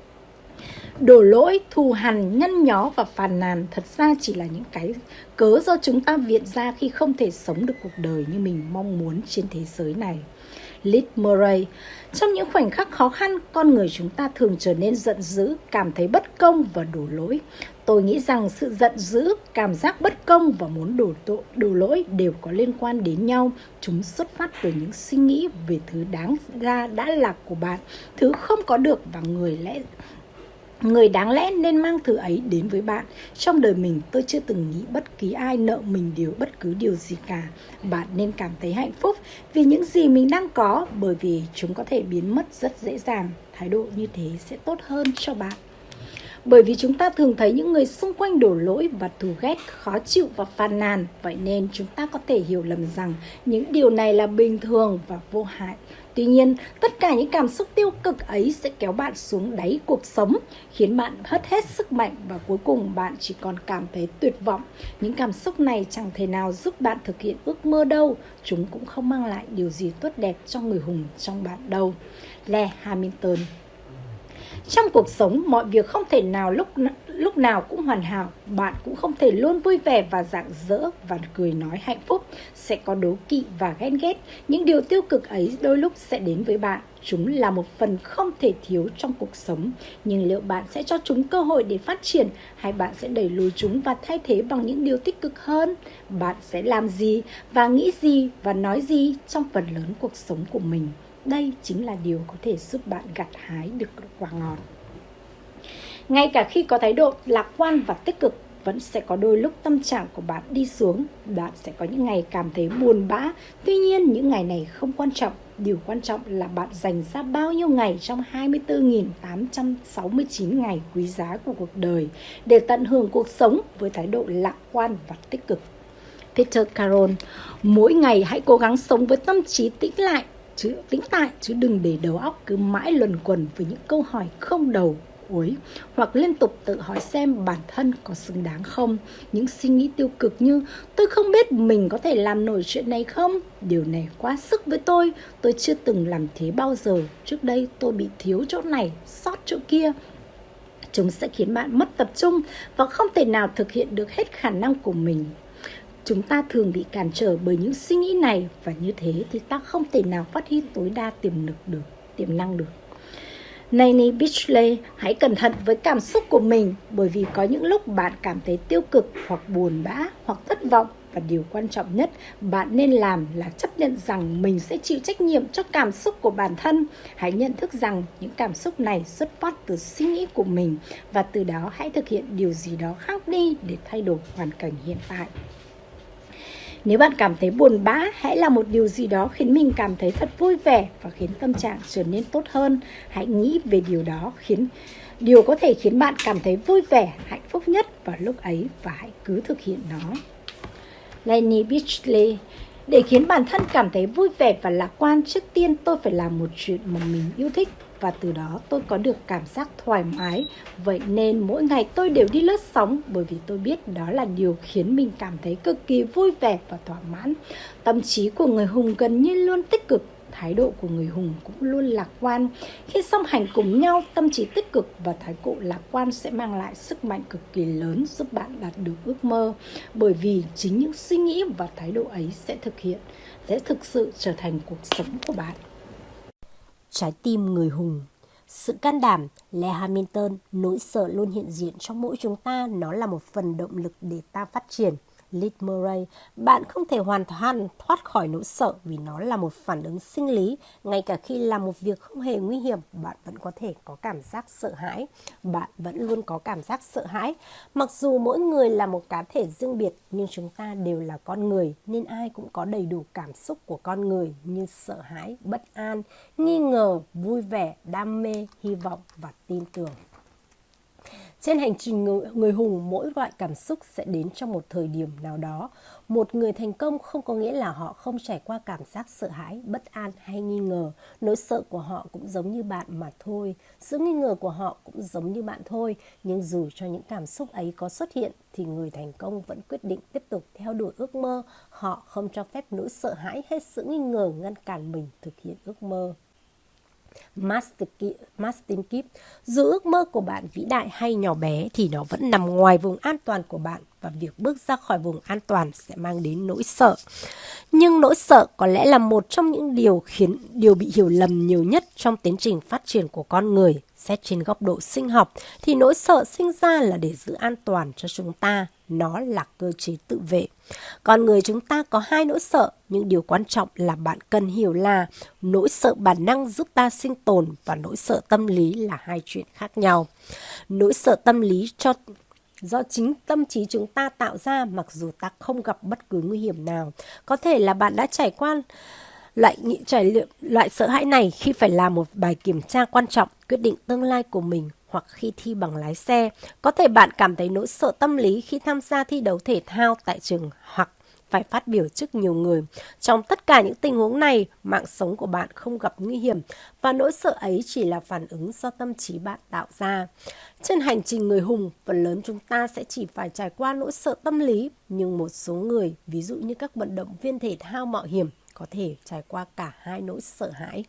Đổ lỗi, thù hằn, nhăn nhó và phàn nàn thật ra chỉ là những cái cớ do chúng ta viện ra khi không thể sống được cuộc đời như mình mong muốn trên thế giới này. Liz Murray. Trong những khoảnh khắc khó khăn, con người chúng ta thường trở nên giận dữ, cảm thấy bất công và đổ lỗi. Tôi nghĩ rằng sự giận dữ, cảm giác bất công và muốn đổ lỗi đều có liên quan đến nhau. Chúng xuất phát từ những suy nghĩ về thứ đáng ra đã là của bạn, thứ không có được và người đáng lẽ nên mang thứ ấy đến với bạn. Trong đời mình, tôi chưa từng nghĩ bất kỳ ai nợ mình bất cứ điều gì cả. Bạn nên cảm thấy hạnh phúc vì những gì mình đang có, bởi vì chúng có thể biến mất rất dễ dàng. Thái độ như thế sẽ tốt hơn cho bạn. Bởi vì chúng ta thường thấy những người xung quanh đổ lỗi và thù ghét, khó chịu và phàn nàn, vậy nên chúng ta có thể hiểu lầm rằng những điều này là bình thường và vô hại. Tuy nhiên, tất cả những cảm xúc tiêu cực ấy sẽ kéo bạn xuống đáy cuộc sống, khiến bạn hất hết sức mạnh và cuối cùng bạn chỉ còn cảm thấy tuyệt vọng. Những cảm xúc này chẳng thể nào giúp bạn thực hiện ước mơ đâu, chúng cũng không mang lại điều gì tốt đẹp cho người hùng trong bạn đâu. Lee Hamilton. Trong cuộc sống, mọi việc không thể nào lúc nào cũng hoàn hảo. Bạn cũng không thể luôn vui vẻ và rạng rỡ và cười nói hạnh phúc. Sẽ có đố kỵ và ghen ghét. Những điều tiêu cực ấy đôi lúc sẽ đến với bạn. Chúng là một phần không thể thiếu trong cuộc sống. Nhưng liệu bạn sẽ cho chúng cơ hội để phát triển, hay bạn sẽ đẩy lùi chúng và thay thế bằng những điều tích cực hơn? Bạn sẽ làm gì và nghĩ gì và nói gì trong phần lớn cuộc sống của mình? Đây chính là điều có thể giúp bạn gặt hái được quả ngọt. Ngay cả khi có thái độ lạc quan và tích cực, vẫn sẽ có đôi lúc tâm trạng của bạn đi xuống. Bạn sẽ có những ngày cảm thấy buồn bã. Tuy nhiên, những ngày này không quan trọng. Điều quan trọng là bạn dành ra bao nhiêu ngày trong 24.869 ngày quý giá của cuộc đời để tận hưởng cuộc sống với thái độ lạc quan và tích cực. Peter Carroll. Mỗi ngày hãy cố gắng sống với tâm trí tĩnh tại, chứ đừng để đầu óc cứ mãi luẩn quẩn với những câu hỏi không đầu cuối, hoặc liên tục tự hỏi xem bản thân có xứng đáng không. Những suy nghĩ tiêu cực như tôi không biết mình có thể làm nổi chuyện này không, điều này quá sức với tôi chưa từng làm thế bao giờ, trước đây tôi bị thiếu chỗ này, sót chỗ kia. Chúng sẽ khiến bạn mất tập trung và không thể nào thực hiện được hết khả năng của mình. Chúng ta thường bị cản trở bởi những suy nghĩ này, và như thế thì ta không thể nào phát huy tối đa tiềm năng được. Lainey Beachley, hãy cẩn thận với cảm xúc của mình, bởi vì có những lúc bạn cảm thấy tiêu cực hoặc buồn bã hoặc thất vọng, và điều quan trọng nhất bạn nên làm là chấp nhận rằng mình sẽ chịu trách nhiệm cho cảm xúc của bản thân. Hãy nhận thức rằng những cảm xúc này xuất phát từ suy nghĩ của mình, và từ đó hãy thực hiện điều gì đó khác đi để thay đổi hoàn cảnh hiện tại. Nếu bạn cảm thấy buồn bã, hãy làm một điều gì đó khiến mình cảm thấy thật vui vẻ và khiến tâm trạng trở nên tốt hơn. Hãy nghĩ về điều có thể khiến bạn cảm thấy vui vẻ, hạnh phúc nhất vào lúc ấy, và hãy cứ thực hiện nó. Lainey Beachley. Để khiến bản thân cảm thấy vui vẻ và lạc quan, trước tiên tôi phải làm một chuyện mà mình yêu thích, và từ đó tôi có được cảm giác thoải mái. Vậy nên mỗi ngày tôi đều đi lướt sóng, bởi vì tôi biết đó là điều khiến mình cảm thấy cực kỳ vui vẻ và thỏa mãn. Tâm trí của người hùng gần như luôn tích cực, thái độ của người hùng cũng luôn lạc quan. Khi song hành cùng nhau, tâm trí tích cực và thái độ lạc quan sẽ mang lại sức mạnh cực kỳ lớn, giúp bạn đạt được ước mơ. Bởi vì chính những suy nghĩ và thái độ ấy sẽ thực sự trở thành cuộc sống của bạn. Trái tim người hùng. Sự can đảm, Lee Hamilton. Nỗi sợ luôn hiện diện trong mỗi chúng ta, nó là một phần động lực để ta phát triển. Liz Murray. Bạn không thể hoàn toàn thoát khỏi nỗi sợ vì nó là một phản ứng sinh lý. Ngay cả khi làm một việc không hề nguy hiểm, bạn vẫn có thể có cảm giác sợ hãi. Bạn vẫn luôn có cảm giác sợ hãi. Mặc dù mỗi người là một cá thể riêng biệt, nhưng chúng ta đều là con người, nên ai cũng có đầy đủ cảm xúc của con người như sợ hãi, bất an, nghi ngờ, vui vẻ, đam mê, hy vọng và tin tưởng. Trên hành trình người hùng, mỗi loại cảm xúc sẽ đến trong một thời điểm nào đó. Một người thành công không có nghĩa là họ không trải qua cảm giác sợ hãi, bất an hay nghi ngờ. Nỗi sợ của họ cũng giống như bạn mà thôi. Sự nghi ngờ của họ cũng giống như bạn thôi. Nhưng dù cho những cảm xúc ấy có xuất hiện, thì người thành công vẫn quyết định tiếp tục theo đuổi ước mơ. Họ không cho phép nỗi sợ hãi hay sự nghi ngờ ngăn cản mình thực hiện ước mơ. Martin Kipp, dù ước mơ của bạn vĩ đại hay nhỏ bé thì nó vẫn nằm ngoài vùng an toàn của bạn, và việc bước ra khỏi vùng an toàn sẽ mang đến nỗi sợ. Nhưng nỗi sợ có lẽ là một trong những điều bị hiểu lầm nhiều nhất trong tiến trình phát triển của con người. Xét trên góc độ sinh học thì nỗi sợ sinh ra là để giữ an toàn cho chúng ta. Nó là cơ chế tự vệ. Con người chúng ta có hai nỗi sợ, nhưng điều quan trọng là bạn cần hiểu là nỗi sợ bản năng giúp ta sinh tồn và nỗi sợ tâm lý là hai chuyện khác nhau. Nỗi sợ tâm lý do chính tâm trí chúng ta tạo ra, mặc dù ta không gặp bất cứ nguy hiểm nào. Có thể là bạn đã trải qua loại sợ hãi này khi phải làm một bài kiểm tra quan trọng, quyết định tương lai của mình, hoặc khi thi bằng lái xe. Có thể bạn cảm thấy nỗi sợ tâm lý khi tham gia thi đấu thể thao tại trường hoặc phải phát biểu trước nhiều người. Trong tất cả những tình huống này, mạng sống của bạn không gặp nguy hiểm, và nỗi sợ ấy chỉ là phản ứng do tâm trí bạn tạo ra. Trên hành trình người hùng, phần lớn chúng ta sẽ chỉ phải trải qua nỗi sợ tâm lý, nhưng một số người, ví dụ như các vận động viên thể thao mạo hiểm, có thể trải qua cả hai nỗi sợ hãi.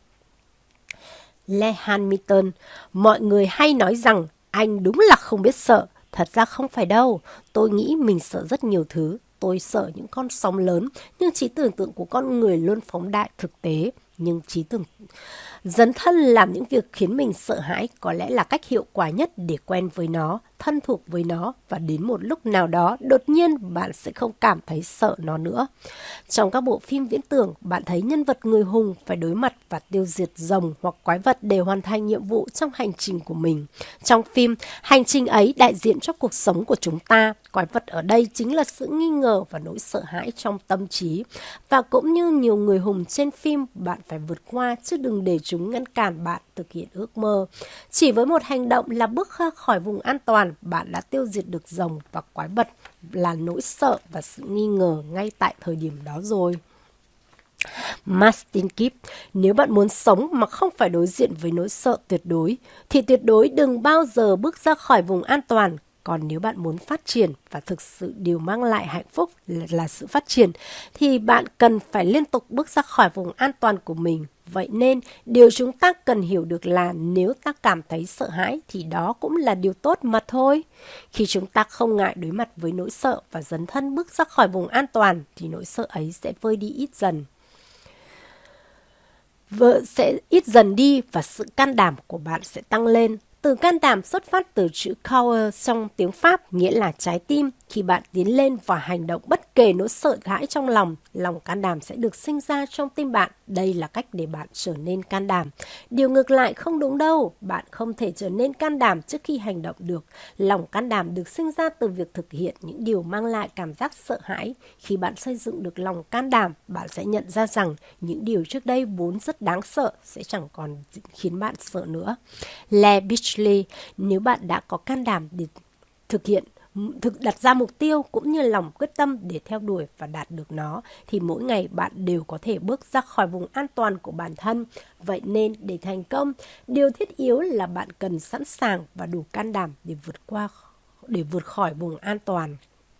Lewis Hamilton: mọi người hay nói rằng anh đúng là không biết sợ. Thật ra không phải đâu. Tôi nghĩ mình sợ rất nhiều thứ. Tôi sợ những con sóng lớn, nhưng trí tưởng tượng của con người luôn phóng đại thực tế. Nhưng trí tưởng dấn thân làm những việc khiến mình sợ hãi có lẽ là cách hiệu quả nhất để quen với nó, thân thuộc với nó, và đến một lúc nào đó đột nhiên bạn sẽ không cảm thấy sợ nó nữa. Trong các bộ phim viễn tưởng, bạn thấy nhân vật người hùng phải đối mặt và tiêu diệt rồng hoặc quái vật để hoàn thành nhiệm vụ trong hành trình của mình. Trong phim, hành trình ấy đại diện cho cuộc sống của chúng ta. Quái vật ở đây chính là sự nghi ngờ và nỗi sợ hãi trong tâm trí. Và cũng như nhiều người hùng trên phim, bạn phải vượt qua chứ đừng để chúng ngăn cản bạn thực hiện ước mơ. Chỉ với một hành động là bước ra khỏi vùng an toàn, bạn đã tiêu diệt được rồng và quái vật là nỗi sợ và sự nghi ngờ ngay tại thời điểm đó rồi. Martin Kipp: nếu bạn muốn sống mà không phải đối diện với nỗi sợ tuyệt đối, thì tuyệt đối đừng bao giờ bước ra khỏi vùng an toàn. Còn nếu bạn muốn phát triển và thực sự điều mang lại hạnh phúc là sự phát triển, thì bạn cần phải liên tục bước ra khỏi vùng an toàn của mình. Vậy nên, điều chúng ta cần hiểu được là nếu ta cảm thấy sợ hãi thì đó cũng là điều tốt mà thôi. Khi chúng ta không ngại đối mặt với nỗi sợ và dấn thân bước ra khỏi vùng an toàn, thì nỗi sợ ấy sẽ vơi đi ít dần đi và sự can đảm của bạn sẽ tăng lên. Từ can đảm xuất phát từ chữ courage trong tiếng Pháp, nghĩa là trái tim. Khi bạn tiến lên và hành động bất kể nỗi sợ hãi trong lòng can đảm sẽ được sinh ra trong tim bạn. Đây là cách để bạn trở nên can đảm. Điều ngược lại không đúng đâu. Bạn không thể trở nên can đảm trước khi hành động được. Lòng can đảm được sinh ra từ việc thực hiện những điều mang lại cảm giác sợ hãi. Khi bạn xây dựng được lòng can đảm, bạn sẽ nhận ra rằng những điều trước đây vốn rất đáng sợ sẽ chẳng còn khiến bạn sợ nữa. Lewis Beachley: nếu bạn đã có can đảm để đặt ra mục tiêu cũng như lòng quyết tâm để theo đuổi và đạt được nó, thì mỗi ngày bạn đều có thể bước ra khỏi vùng an toàn của bản thân. Vậy nên để thành công, điều thiết yếu là bạn cần sẵn sàng và đủ can đảm để vượt khỏi vùng an toàn.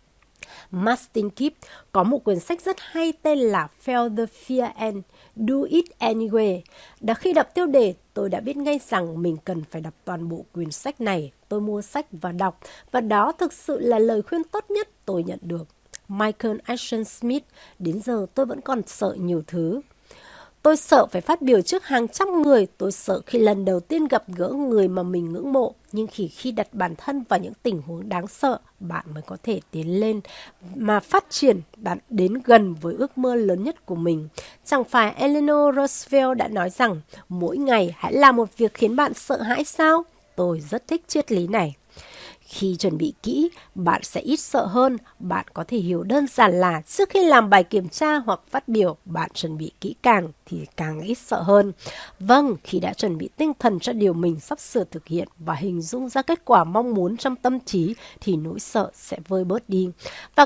Martin Kipp có một quyển sách rất hay tên là Feel the Fear and Do It Anyway. Khi đọc tiêu đề, tôi đã biết ngay rằng mình cần phải đọc toàn bộ quyển sách này. Tôi mua sách và đọc, và đó thực sự là lời khuyên tốt nhất tôi nhận được. Michael Ashton Smith: đến giờ tôi vẫn còn sợ nhiều thứ. Tôi sợ phải phát biểu trước hàng trăm người. Tôi sợ khi lần đầu tiên gặp gỡ người mà mình ngưỡng mộ. Nhưng khi đặt bản thân vào những tình huống đáng sợ, bạn mới có thể tiến lên mà phát triển, bạn đến gần với ước mơ lớn nhất của mình. Chẳng phải Eleanor Roosevelt đã nói rằng mỗi ngày hãy làm một việc khiến bạn sợ hãi sao? Tôi rất thích triết lý này. Khi chuẩn bị kỹ, bạn sẽ ít sợ hơn. Bạn có thể hiểu đơn giản là trước khi làm bài kiểm tra hoặc phát biểu, bạn chuẩn bị kỹ càng thì càng ít sợ hơn. Vâng, khi đã chuẩn bị tinh thần cho điều mình sắp sửa thực hiện và hình dung ra kết quả mong muốn trong tâm trí, thì nỗi sợ sẽ vơi bớt đi. Và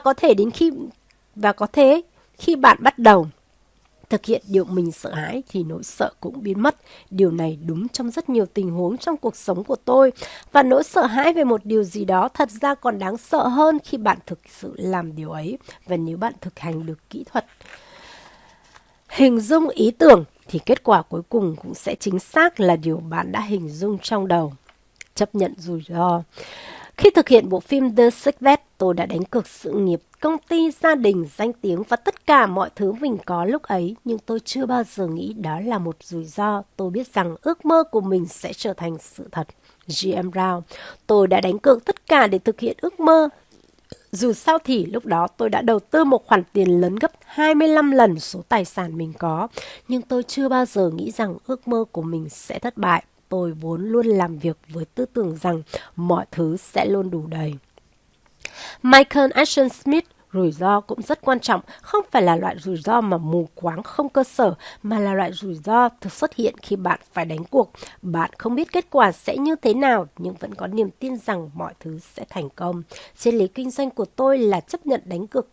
có thế khi bạn bắt đầu thực hiện điều mình sợ hãi thì nỗi sợ cũng biến mất. Điều này đúng trong rất nhiều tình huống trong cuộc sống của tôi. Và nỗi sợ hãi về một điều gì đó thật ra còn đáng sợ hơn khi bạn thực sự làm điều ấy. Và nếu bạn thực hành được kỹ thuật hình dung ý tưởng thì kết quả cuối cùng cũng sẽ chính xác là điều bạn đã hình dung trong đầu. Chấp nhận rủi ro. Khi thực hiện bộ phim The Secret, tôi đã đánh cược sự nghiệp, công ty, gia đình, danh tiếng và tất cả mọi thứ mình có lúc ấy, nhưng tôi chưa bao giờ nghĩ đó là một rủi ro. Tôi biết rằng ước mơ của mình sẽ trở thành sự thật. G.M. Brown. Tôi đã đánh cược tất cả để thực hiện ước mơ. Dù sao thì lúc đó tôi đã đầu tư một khoản tiền lớn gấp 25 lần số tài sản mình có, nhưng tôi chưa bao giờ nghĩ rằng ước mơ của mình sẽ thất bại. Tôi vốn luôn làm việc với tư tưởng rằng mọi thứ sẽ luôn đủ đầy. Michael Ashton Smith. Rủi ro cũng rất quan trọng, không phải là loại rủi ro mà mù quáng không cơ sở, mà là loại rủi ro thực xuất hiện khi bạn phải đánh cuộc. Bạn không biết kết quả sẽ như thế nào, nhưng vẫn có niềm tin rằng mọi thứ sẽ thành công. Triết lý kinh doanh của tôi là chấp nhận đánh cược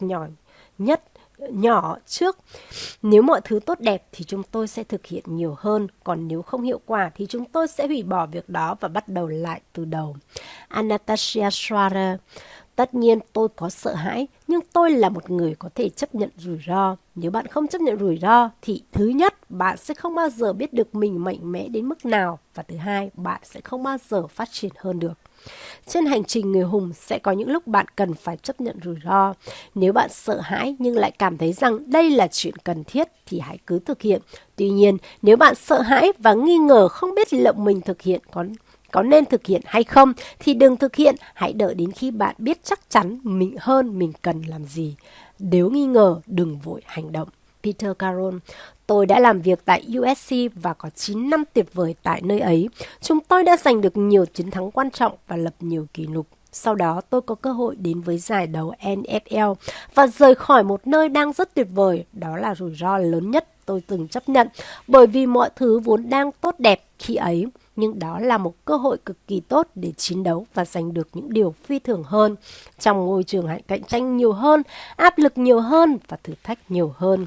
nhỏ trước. Nếu mọi thứ tốt đẹp thì chúng tôi sẽ thực hiện nhiều hơn, còn nếu không hiệu quả thì chúng tôi sẽ hủy bỏ việc đó và bắt đầu lại từ đầu. Anastasia Schroeder. Tất nhiên tôi có sợ hãi, nhưng tôi là một người có thể chấp nhận rủi ro. Nếu bạn không chấp nhận rủi ro thì thứ nhất, bạn sẽ không bao giờ biết được mình mạnh mẽ đến mức nào, và thứ hai, bạn sẽ không bao giờ phát triển hơn được. Trên hành trình người hùng sẽ có những lúc bạn cần phải chấp nhận rủi ro. Nếu bạn sợ hãi nhưng lại cảm thấy rằng đây là chuyện cần thiết thì hãy cứ thực hiện. Tuy nhiên, nếu bạn sợ hãi và nghi ngờ không biết liệu mình thực hiện có nên thực hiện hay không thì đừng thực hiện, hãy đợi đến khi bạn biết chắc chắn mình cần làm gì. Nếu nghi ngờ, đừng vội hành động. Peter Carroll. Tôi đã làm việc tại USC và có 9 năm tuyệt vời tại nơi ấy. Chúng tôi đã giành được nhiều chiến thắng quan trọng và lập nhiều kỷ lục. Sau đó tôi có cơ hội đến với giải đấu NFL và rời khỏi một nơi đang rất tuyệt vời. Đó là rủi ro lớn nhất tôi từng chấp nhận, bởi vì mọi thứ vốn đang tốt đẹp khi ấy. Nhưng đó là một cơ hội cực kỳ tốt để chiến đấu và giành được những điều phi thường hơn. Trong môi trường cạnh tranh nhiều hơn, áp lực nhiều hơn và thử thách nhiều hơn.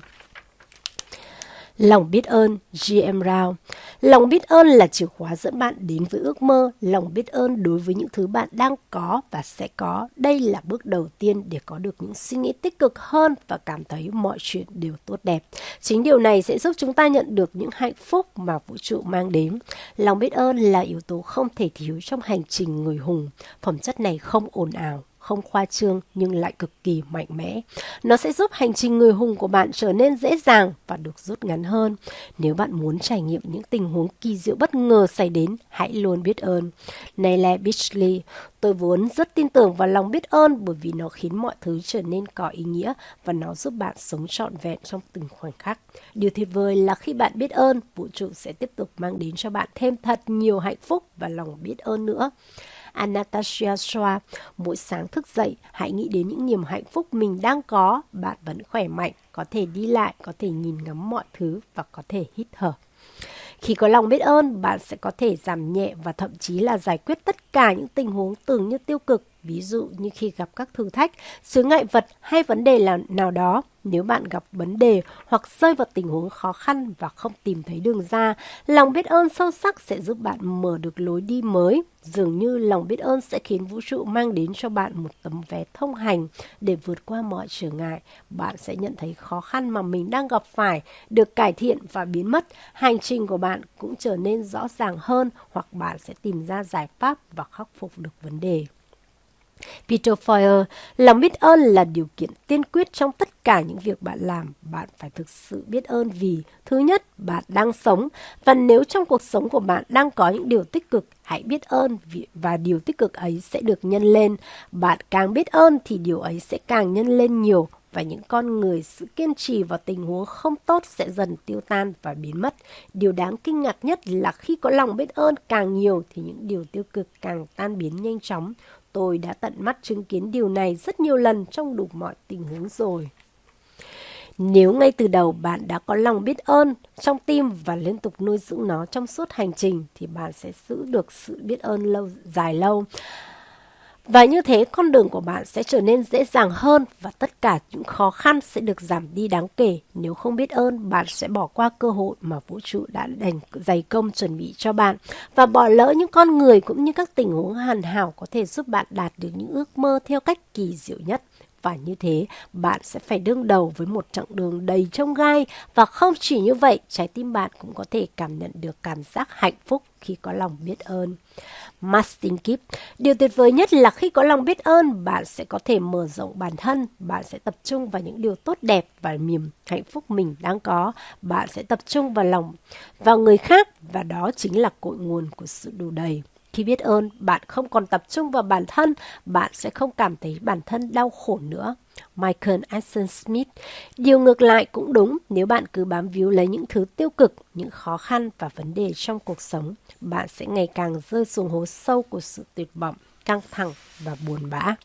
Lòng biết ơn. G.M. Brown. Lòng biết ơn là chìa khóa dẫn bạn đến với ước mơ. Lòng biết ơn đối với những thứ bạn đang có và sẽ có. Đây là bước đầu tiên để có được những suy nghĩ tích cực hơn và cảm thấy mọi chuyện đều tốt đẹp. Chính điều này sẽ giúp chúng ta nhận được những hạnh phúc mà vũ trụ mang đến. Lòng biết ơn là yếu tố không thể thiếu trong hành trình người hùng. Phẩm chất này không ồn ào, không khoa trương nhưng lại cực kỳ mạnh mẽ. Nó sẽ giúp hành trình người hùng của bạn trở nên dễ dàng và được rút ngắn hơn. Nếu bạn muốn trải nghiệm những tình huống kỳ diệu bất ngờ xảy đến, hãy luôn biết ơn. Naila Beachley. Tôi vốn rất tin tưởng vào lòng biết ơn bởi vì nó khiến mọi thứ trở nên có ý nghĩa và nó giúp bạn sống trọn vẹn trong từng khoảnh khắc. Điều tuyệt vời là khi bạn biết ơn, vũ trụ sẽ tiếp tục mang đến cho bạn thêm thật nhiều hạnh phúc và lòng biết ơn nữa. Anastasia Schroeder. Mỗi sáng thức dậy, hãy nghĩ đến những niềm hạnh phúc mình đang có. Bạn vẫn khỏe mạnh, có thể đi lại, có thể nhìn ngắm mọi thứ và có thể hít thở. Khi có lòng biết ơn, bạn sẽ có thể giảm nhẹ và thậm chí là giải quyết tất cả những tình huống tưởng như tiêu cực. Ví dụ như khi gặp các thử thách, chướng ngại vật hay vấn đề nào đó. Nếu bạn gặp vấn đề hoặc rơi vào tình huống khó khăn và không tìm thấy đường ra, lòng biết ơn sâu sắc sẽ giúp bạn mở được lối đi mới. Dường như lòng biết ơn sẽ khiến vũ trụ mang đến cho bạn một tấm vé thông hành để vượt qua mọi trở ngại. Bạn sẽ nhận thấy khó khăn mà mình đang gặp phải được cải thiện và biến mất. Hành trình của bạn cũng trở nên rõ ràng hơn, hoặc bạn sẽ tìm ra giải pháp và khắc phục được vấn đề. Peter Foyer. Lòng biết ơn là điều kiện tiên quyết trong tất cả những việc bạn làm. Bạn phải thực sự biết ơn vì, thứ nhất, bạn đang sống, và nếu trong cuộc sống của bạn đang có những điều tích cực, hãy biết ơn và điều tích cực ấy sẽ được nhân lên. Bạn càng biết ơn thì điều ấy sẽ càng nhân lên nhiều, và những con người sự kiên trì vào tình huống không tốt sẽ dần tiêu tan và biến mất. Điều đáng kinh ngạc nhất là khi có lòng biết ơn càng nhiều thì những điều tiêu cực càng tan biến nhanh chóng. Tôi đã tận mắt chứng kiến điều này rất nhiều lần trong đủ mọi tình huống rồi. Nếu ngay từ đầu bạn đã có lòng biết ơn trong tim và liên tục nuôi dưỡng nó trong suốt hành trình thì bạn sẽ giữ được sự biết ơn dài lâu. Và như thế con đường của bạn sẽ trở nên dễ dàng hơn và tất cả những khó khăn sẽ được giảm đi đáng kể. Nếu không biết ơn, bạn sẽ bỏ qua cơ hội mà vũ trụ đã dày công chuẩn bị cho bạn và bỏ lỡ những con người cũng như các tình huống hoàn hảo có thể giúp bạn đạt được những ước mơ theo cách kỳ diệu nhất. và như thế bạn sẽ phải đương đầu với một chặng đường đầy chông gai. Và không chỉ như vậy, trái tim bạn cũng có thể cảm nhận được cảm giác hạnh phúc khi có lòng biết ơn. Martin Kipp, điều tuyệt vời nhất là khi có lòng biết ơn, bạn sẽ có thể mở rộng bản thân, bạn sẽ tập trung vào những điều tốt đẹp và niềm hạnh phúc mình đang có, bạn sẽ tập trung vào người khác, và đó chính là cội nguồn của sự đủ đầy. Khi biết ơn, bạn không còn tập trung vào bản thân, bạn sẽ không cảm thấy bản thân đau khổ nữa. Michael Ashton Smith, điều ngược lại cũng đúng, nếu bạn cứ bám víu lấy những thứ tiêu cực, những khó khăn và vấn đề trong cuộc sống, bạn sẽ ngày càng rơi xuống hố sâu của sự tuyệt vọng, căng thẳng và buồn bã.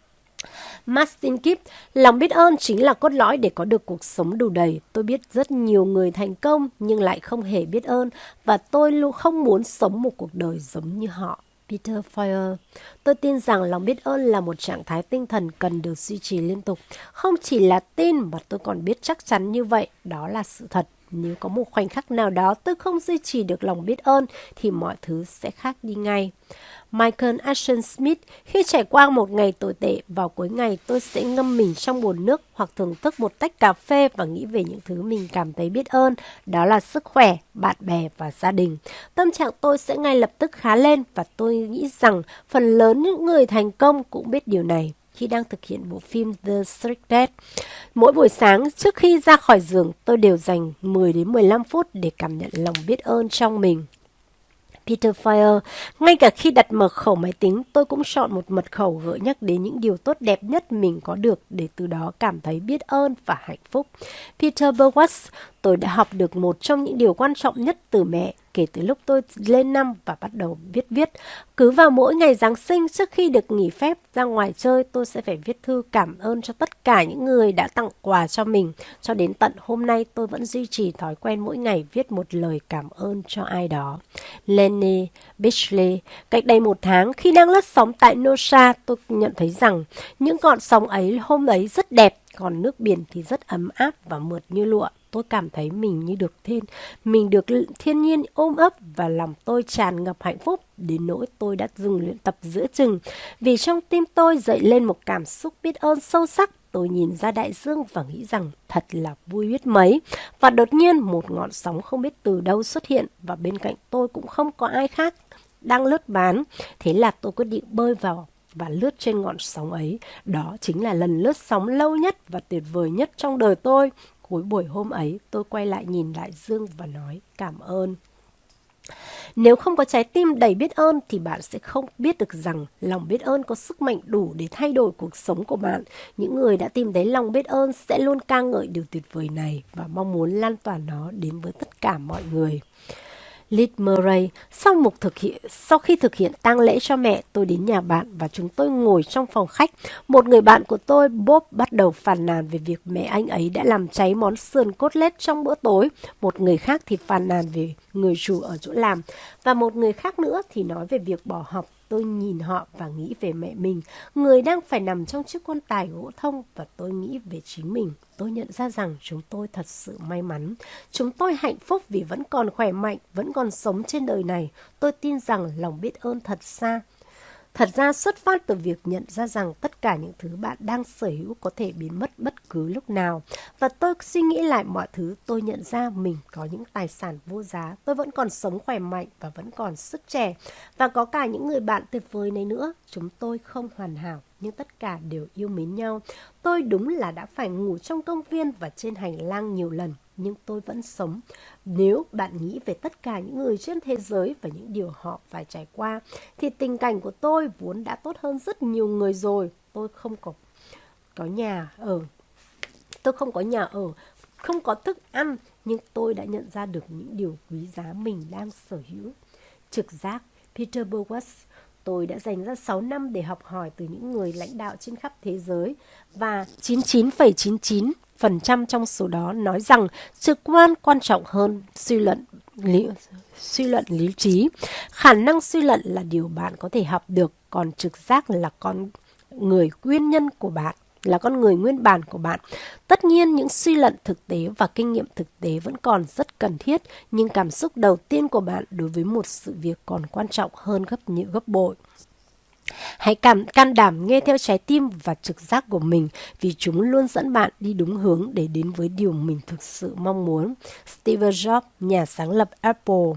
Martin Kipp, lòng biết ơn chính là cốt lõi để có được cuộc sống đủ đầy. Tôi biết rất nhiều người thành công nhưng lại không hề biết ơn, và tôi luôn không muốn sống một cuộc đời giống như họ. Peter Foyer, tôi tin rằng lòng biết ơn là một trạng thái tinh thần cần được duy trì liên tục. Không chỉ là tin mà tôi còn biết chắc chắn như vậy, đó là sự thật. Nếu có một khoảnh khắc nào đó tôi không duy trì được lòng biết ơn thì mọi thứ sẽ khác đi ngay. Michael Ashton Smith, khi trải qua một ngày tồi tệ, vào cuối ngày tôi sẽ ngâm mình trong bồn nước hoặc thưởng thức một tách cà phê và nghĩ về những thứ mình cảm thấy biết ơn, đó là sức khỏe, bạn bè và gia đình. Tâm trạng tôi sẽ ngay lập tức khá lên, và tôi nghĩ rằng phần lớn những người thành công cũng biết điều này. Khi đang thực hiện bộ phim The Secret, mỗi buổi sáng trước khi ra khỏi giường, tôi đều dành 10 đến 15 phút để cảm nhận lòng biết ơn trong mình. Peter Fire, ngay cả khi đặt mật khẩu máy tính, tôi cũng chọn một mật khẩu gợi nhắc đến những điều tốt đẹp nhất mình có được để từ đó cảm thấy biết ơn và hạnh phúc. Peter Bowas, tôi đã học được một trong những điều quan trọng nhất từ mẹ kể từ lúc tôi lên năm và bắt đầu biết viết. Cứ vào mỗi ngày Giáng sinh, trước khi được nghỉ phép ra ngoài chơi, tôi sẽ phải viết thư cảm ơn cho tất cả những người đã tặng quà cho mình. Cho đến tận hôm nay, tôi vẫn duy trì thói quen mỗi ngày viết một lời cảm ơn cho ai đó. Lenny Beachley, cách đây 1 tháng, khi đang lướt sóng tại Noosa, tôi nhận thấy rằng những ngọn sóng ấy hôm ấy rất đẹp, còn nước biển thì rất ấm áp và mượt như lụa. Tôi cảm thấy mình được thiên nhiên ôm ấp, và lòng tôi tràn ngập hạnh phúc đến nỗi tôi đã dừng luyện tập giữa chừng. Vì trong tim tôi dậy lên một cảm xúc biết ơn sâu sắc. Tôi nhìn ra đại dương và nghĩ rằng thật là vui biết mấy. Và đột nhiên một ngọn sóng không biết từ đâu xuất hiện, và bên cạnh tôi cũng không có ai khác đang lướt ván. Thế là tôi quyết định bơi vào và lướt trên ngọn sóng ấy. Đó chính là lần lướt sóng lâu nhất và tuyệt vời nhất trong đời tôi. Cuối buổi hôm ấy, tôi quay lại nhìn đại dương và nói cảm ơn. Nếu không có trái tim đầy biết ơn thì bạn sẽ không biết được rằng lòng biết ơn có sức mạnh đủ để thay đổi cuộc sống của bạn. Những người đã tìm thấy lòng biết ơn sẽ luôn ca ngợi điều tuyệt vời này và mong muốn lan tỏa nó đến với tất cả mọi người. Liz Murray, sau khi thực hiện tang lễ cho mẹ, tôi đến nhà bạn và chúng tôi ngồi trong phòng khách. Một người bạn của tôi, Bob, bắt đầu phàn nàn về việc mẹ anh ấy đã làm cháy món sườn cốt lết trong bữa tối. Một người khác thì phàn nàn về người chủ ở chỗ làm, và một người khác nữa thì nói về việc bỏ học. Tôi nhìn họ và nghĩ về mẹ mình, người đang phải nằm trong chiếc quan tài gỗ thông, và tôi nghĩ về chính mình. Tôi nhận ra rằng chúng tôi thật sự may mắn. Chúng tôi hạnh phúc vì vẫn còn khỏe mạnh, vẫn còn sống trên đời này. Tôi tin rằng lòng biết ơn thật ra xuất phát từ việc nhận ra rằng tất cả những thứ bạn đang sở hữu có thể biến mất bất cứ lúc nào. Và tôi suy nghĩ lại mọi thứ, tôi nhận ra mình có những tài sản vô giá. Tôi vẫn còn sống khỏe mạnh và vẫn còn sức trẻ. Và có cả những người bạn tuyệt vời này nữa. Chúng tôi không hoàn hảo, nhưng tất cả đều yêu mến nhau. Tôi đúng là đã phải ngủ trong công viên và trên hành lang nhiều lần, nhưng tôi vẫn sống. Nếu bạn nghĩ về tất cả những người trên thế giới và những điều họ phải trải qua, thì tình cảnh của tôi vốn đã tốt hơn rất nhiều người rồi. Tôi không có nhà ở, không có thức ăn, nhưng tôi đã nhận ra được những điều quý giá mình đang sở hữu. Trực giác, Peter Bowas. Tôi đã dành ra 6 năm để học hỏi từ những người lãnh đạo trên khắp thế giới, và 99,99% trong số đó nói rằng trực quan quan trọng hơn suy luận lý trí. Khả năng suy luận là điều bạn có thể học được, còn trực giác là con người nguyên bản của bạn. Tất nhiên, những suy luận thực tế và kinh nghiệm thực tế vẫn còn rất cần thiết, nhưng cảm xúc đầu tiên của bạn đối với một sự việc còn quan trọng hơn gấp bội. Hãy can đảm nghe theo trái tim và trực giác của mình vì chúng luôn dẫn bạn đi đúng hướng để đến với điều mình thực sự mong muốn. Steve Jobs, nhà sáng lập Apple.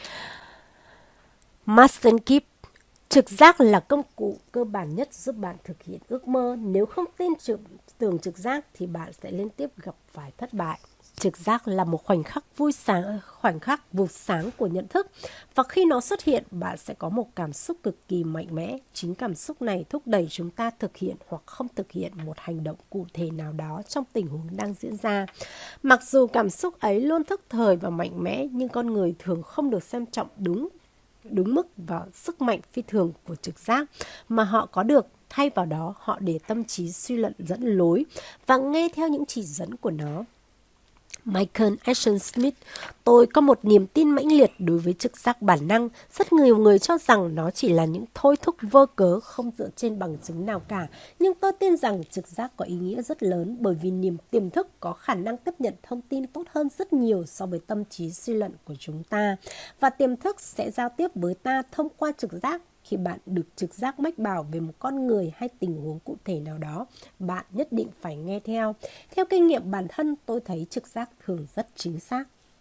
Mason Kipp. Trực giác là công cụ cơ bản nhất giúp bạn thực hiện ước mơ. Nếu không tin tưởng trực giác thì bạn sẽ liên tiếp gặp phải thất bại. Trực giác là một khoảnh khắc vụt sáng của nhận thức, và khi nó xuất hiện, bạn sẽ có một cảm xúc cực kỳ mạnh mẽ. Chính cảm xúc này thúc đẩy chúng ta thực hiện hoặc không thực hiện một hành động cụ thể nào đó trong tình huống đang diễn ra. Mặc dù cảm xúc ấy luôn thức thời và mạnh mẽ, nhưng con người thường không được xem trọng đúng mức vào sức mạnh phi thường của trực giác mà họ có được. Thay vào đó, họ để tâm trí suy luận dẫn lối và nghe theo những chỉ dẫn của nó. Michael Ashton Smith. Tôi có một niềm tin mãnh liệt đối với trực giác bản năng. Rất nhiều người cho rằng nó chỉ là những thôi thúc vô cớ không dựa trên bằng chứng nào cả. Nhưng tôi tin rằng trực giác có ý nghĩa rất lớn, bởi vì niềm tiềm thức có khả năng tiếp nhận thông tin tốt hơn rất nhiều so với tâm trí suy luận của chúng ta. Và tiềm thức sẽ giao tiếp với ta thông qua trực giác. Khi bạn được trực giác mách bảo về một con người hay tình huống cụ thể nào đó, bạn nhất định phải nghe theo. Theo kinh nghiệm bản thân, tôi thấy trực giác thường rất chính xác.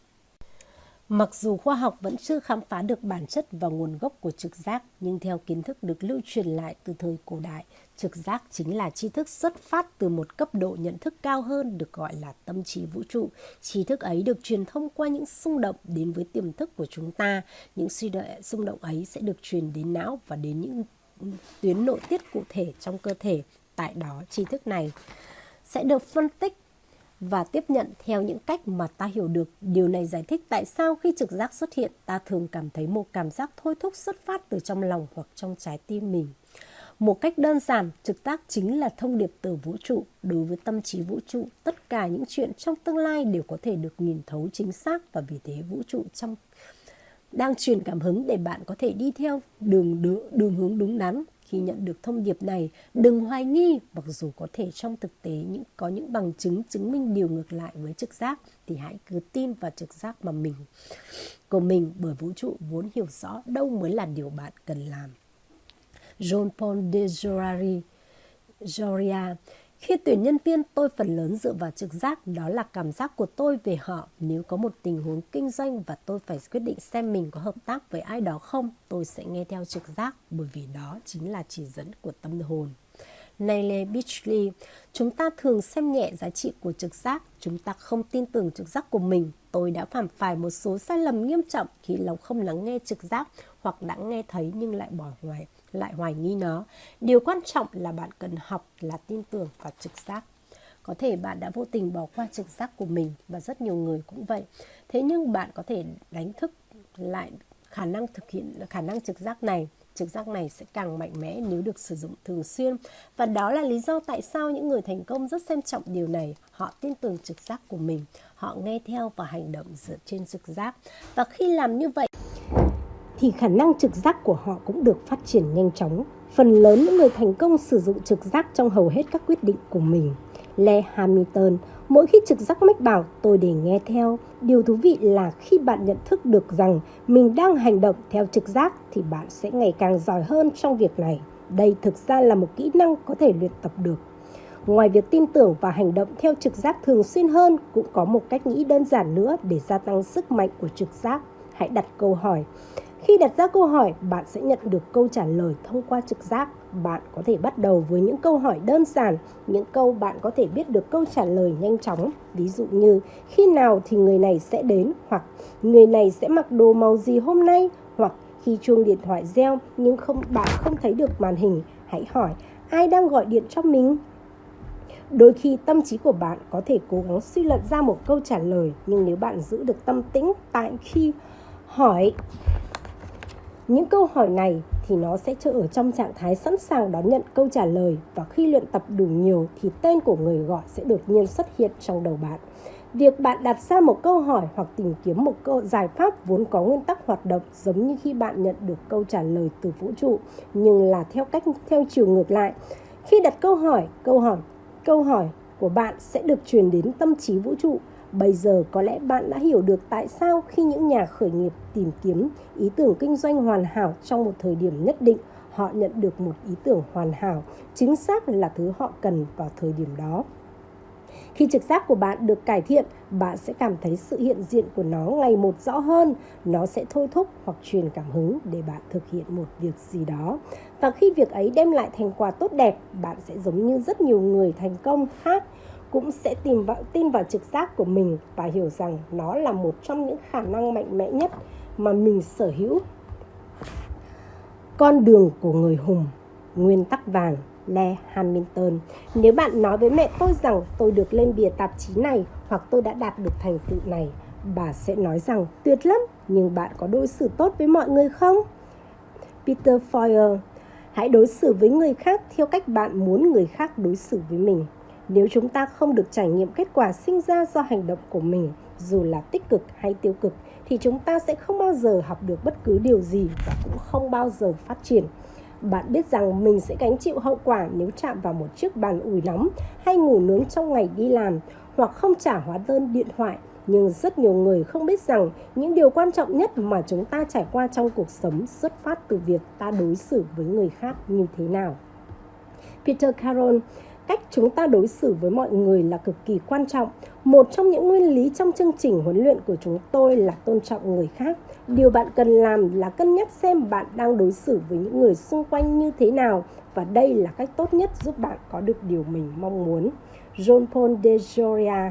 Mặc dù khoa học vẫn chưa khám phá được bản chất và nguồn gốc của trực giác, nhưng theo kiến thức được lưu truyền lại từ thời cổ đại, trực giác chính là tri thức xuất phát từ một cấp độ nhận thức cao hơn, được gọi là tâm trí vũ trụ. Tri thức ấy được truyền thông qua những xung động đến với tiềm thức của chúng ta. Những xung động ấy sẽ được truyền đến não và đến những tuyến nội tiết cụ thể trong cơ thể. Tại đó, tri thức này sẽ được phân tích và tiếp nhận theo những cách mà ta hiểu được. Điều này giải thích tại sao khi trực giác xuất hiện, ta thường cảm thấy một cảm giác thôi thúc xuất phát từ trong lòng hoặc trong trái tim mình. Một cách đơn giản, trực giác chính là thông điệp từ vũ trụ. Đối với tâm trí vũ trụ, tất cả những chuyện trong tương lai đều có thể được nhìn thấu chính xác, và vì thế vũ trụ đang truyền cảm hứng để bạn có thể đi theo đường hướng đúng đắn. Khi nhận được thông điệp này, đừng hoài nghi. Mặc dù có thể trong thực tế có những bằng chứng chứng minh điều ngược lại với trực giác, thì hãy cứ tin vào trực giác của mình, bởi vũ trụ vốn hiểu rõ đâu mới là điều bạn cần làm. Jean-Paul de Joria. Khi tuyển nhân viên, tôi phần lớn dựa vào trực giác, đó là cảm giác của tôi về họ. Nếu có một tình huống kinh doanh và tôi phải quyết định xem mình có hợp tác với ai đó không, tôi sẽ nghe theo trực giác, bởi vì đó chính là chỉ dẫn của tâm hồn. Neil Beachley. Chúng ta thường xem nhẹ giá trị của trực giác. Chúng ta không tin tưởng trực giác của mình. Tôi đã phạm phải một số sai lầm nghiêm trọng khi lòng không lắng nghe trực giác, hoặc đã nghe thấy nhưng lại hoài nghi nó. Điều quan trọng là bạn cần học là tin tưởng vào trực giác. Có thể bạn đã vô tình bỏ qua trực giác của mình, và rất nhiều người cũng vậy. Thế nhưng bạn có thể đánh thức lại khả năng trực giác này. Trực giác này sẽ càng mạnh mẽ nếu được sử dụng thường xuyên. Và đó là lý do tại sao những người thành công rất xem trọng điều này. Họ tin tưởng trực giác của mình. Họ nghe theo và hành động dựa trên trực giác. Và khi làm như vậy, thì khả năng trực giác của họ cũng được phát triển nhanh chóng. Phần lớn những người thành công sử dụng trực giác trong hầu hết các quyết định của mình. Lê Hamilton. Mỗi khi trực giác mách bảo, tôi để nghe theo. Điều thú vị là khi bạn nhận thức được rằng mình đang hành động theo trực giác, thì bạn sẽ ngày càng giỏi hơn trong việc này. Đây thực ra là một kỹ năng có thể luyện tập được. Ngoài việc tin tưởng và hành động theo trực giác thường xuyên hơn, cũng có một cách nghĩ đơn giản nữa để gia tăng sức mạnh của trực giác. Hãy đặt câu hỏi. Khi đặt ra câu hỏi, bạn sẽ nhận được câu trả lời thông qua trực giác. Bạn có thể bắt đầu với những câu hỏi đơn giản, những câu bạn có thể biết được câu trả lời nhanh chóng. Ví dụ như, khi nào thì người này sẽ đến, hoặc người này sẽ mặc đồ màu gì hôm nay, hoặc khi chuông điện thoại reo nhưng bạn không thấy được màn hình, hãy hỏi, ai đang gọi điện cho mình? Đôi khi tâm trí của bạn có thể cố gắng suy luận ra một câu trả lời, nhưng nếu bạn giữ được tâm tĩnh tại khi hỏi những câu hỏi này, thì nó sẽ ở trong trạng thái sẵn sàng đón nhận câu trả lời. Và khi luyện tập đủ nhiều, thì tên của người gọi sẽ đột nhiên xuất hiện trong đầu bạn. Việc bạn đặt ra một câu hỏi hoặc tìm kiếm một giải pháp vốn có nguyên tắc hoạt động giống như khi bạn nhận được câu trả lời từ vũ trụ, nhưng là theo chiều ngược lại. Khi đặt câu hỏi của bạn sẽ được truyền đến tâm trí vũ trụ. Bây giờ có lẽ bạn đã hiểu được tại sao khi những nhà khởi nghiệp tìm kiếm ý tưởng kinh doanh hoàn hảo trong một thời điểm nhất định, họ nhận được một ý tưởng hoàn hảo, chính xác là thứ họ cần vào thời điểm đó. Khi trực giác của bạn được cải thiện, bạn sẽ cảm thấy sự hiện diện của nó ngày một rõ hơn. Nó sẽ thôi thúc hoặc truyền cảm hứng để bạn thực hiện một việc gì đó. Và khi việc ấy đem lại thành quả tốt đẹp, bạn sẽ giống như rất nhiều người thành công khác cũng sẽ tin vào trực giác của mình và hiểu rằng nó là một trong những khả năng mạnh mẽ nhất mà mình sở hữu. Con đường của người hùng, nguyên tắc vàng, Lee Hamilton. Nếu bạn nói với mẹ tôi rằng tôi được lên bìa tạp chí này hoặc tôi đã đạt được thành tựu này, bà sẽ nói rằng tuyệt lắm, nhưng bạn có đối xử tốt với mọi người không? Peter Foyer. Hãy đối xử với người khác theo cách bạn muốn người khác đối xử với mình. Nếu chúng ta không được trải nghiệm kết quả sinh ra do hành động của mình, dù là tích cực hay tiêu cực, thì chúng ta sẽ không bao giờ học được bất cứ điều gì và cũng không bao giờ phát triển. Bạn biết rằng mình sẽ gánh chịu hậu quả nếu chạm vào một chiếc bàn ủi nóng hay ngủ nướng trong ngày đi làm, hoặc không trả hóa đơn điện thoại. Nhưng rất nhiều người không biết rằng những điều quan trọng nhất mà chúng ta trải qua trong cuộc sống xuất phát từ việc ta đối xử với người khác như thế nào. Peter Carroll. Cách chúng ta đối xử với mọi người là cực kỳ quan trọng. Một trong những nguyên lý trong chương trình huấn luyện của chúng tôi là tôn trọng người khác. Điều bạn cần làm là cân nhắc xem bạn đang đối xử với những người xung quanh như thế nào, và đây là cách tốt nhất giúp bạn có được điều mình mong muốn. John Paul de Joria.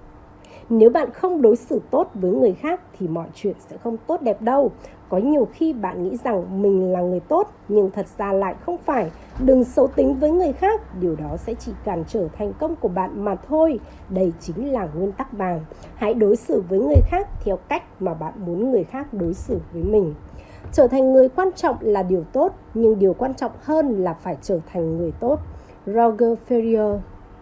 Nếu bạn không đối xử tốt với người khác thì mọi chuyện sẽ không tốt đẹp đâu. Có nhiều khi bạn nghĩ rằng mình là người tốt, nhưng thật ra lại không phải. Đừng xấu tính với người khác, điều đó sẽ chỉ cản trở thành công của bạn mà thôi. Đây chính là nguyên tắc vàng. Hãy đối xử với người khác theo cách mà bạn muốn người khác đối xử với mình. Trở thành người quan trọng là điều tốt, nhưng điều quan trọng hơn là phải trở thành người tốt. Roger Federer,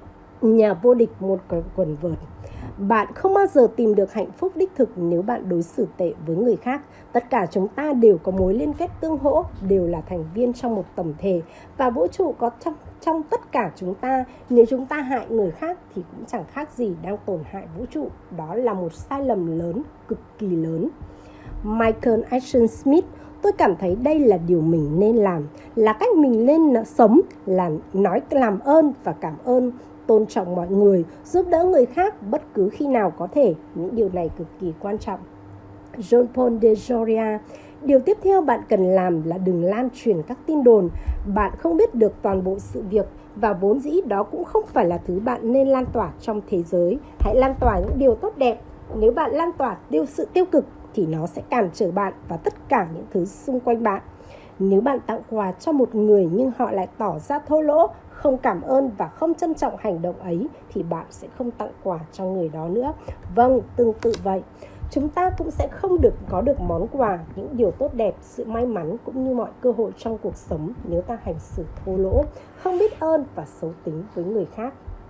nhà vô địch một quần vợt. Bạn không bao giờ tìm được hạnh phúc đích thực nếu bạn đối xử tệ với người khác. Tất cả chúng ta đều có mối liên kết tương hỗ, đều là thành viên trong một tổng thể, và vũ trụ có trong tất cả chúng ta. Nếu chúng ta hại người khác thì cũng chẳng khác gì đang tổn hại vũ trụ. Đó là một sai lầm lớn, cực kỳ lớn. Michael Ashton Smith. Tôi cảm thấy đây là điều mình nên làm, là cách mình nên sống, là nói làm ơn và cảm ơn, tôn trọng mọi người, giúp đỡ người khác bất cứ khi nào có thể. Những điều này cực kỳ quan trọng. John Paul de Joria. Điều tiếp theo bạn cần làm là đừng lan truyền các tin đồn. Bạn không biết được toàn bộ sự việc, và vốn dĩ đó cũng không phải là thứ bạn nên lan tỏa trong thế giới. Hãy lan tỏa những điều tốt đẹp. Nếu bạn lan tỏa sự tiêu cực thì nó sẽ cản trở bạn và tất cả những thứ xung quanh bạn. Nếu bạn tặng quà cho một người nhưng họ lại tỏ ra thô lỗ, không cảm ơn và không trân trọng hành động ấy, thì bạn sẽ không tặng quà cho người đó nữa. Vâng, tương tự vậy. Chúng ta cũng sẽ không có được món quà, những điều tốt đẹp, sự may mắn cũng như mọi cơ hội trong cuộc sống nếu ta hành xử thô lỗ, không biết ơn và xấu tính với người khác.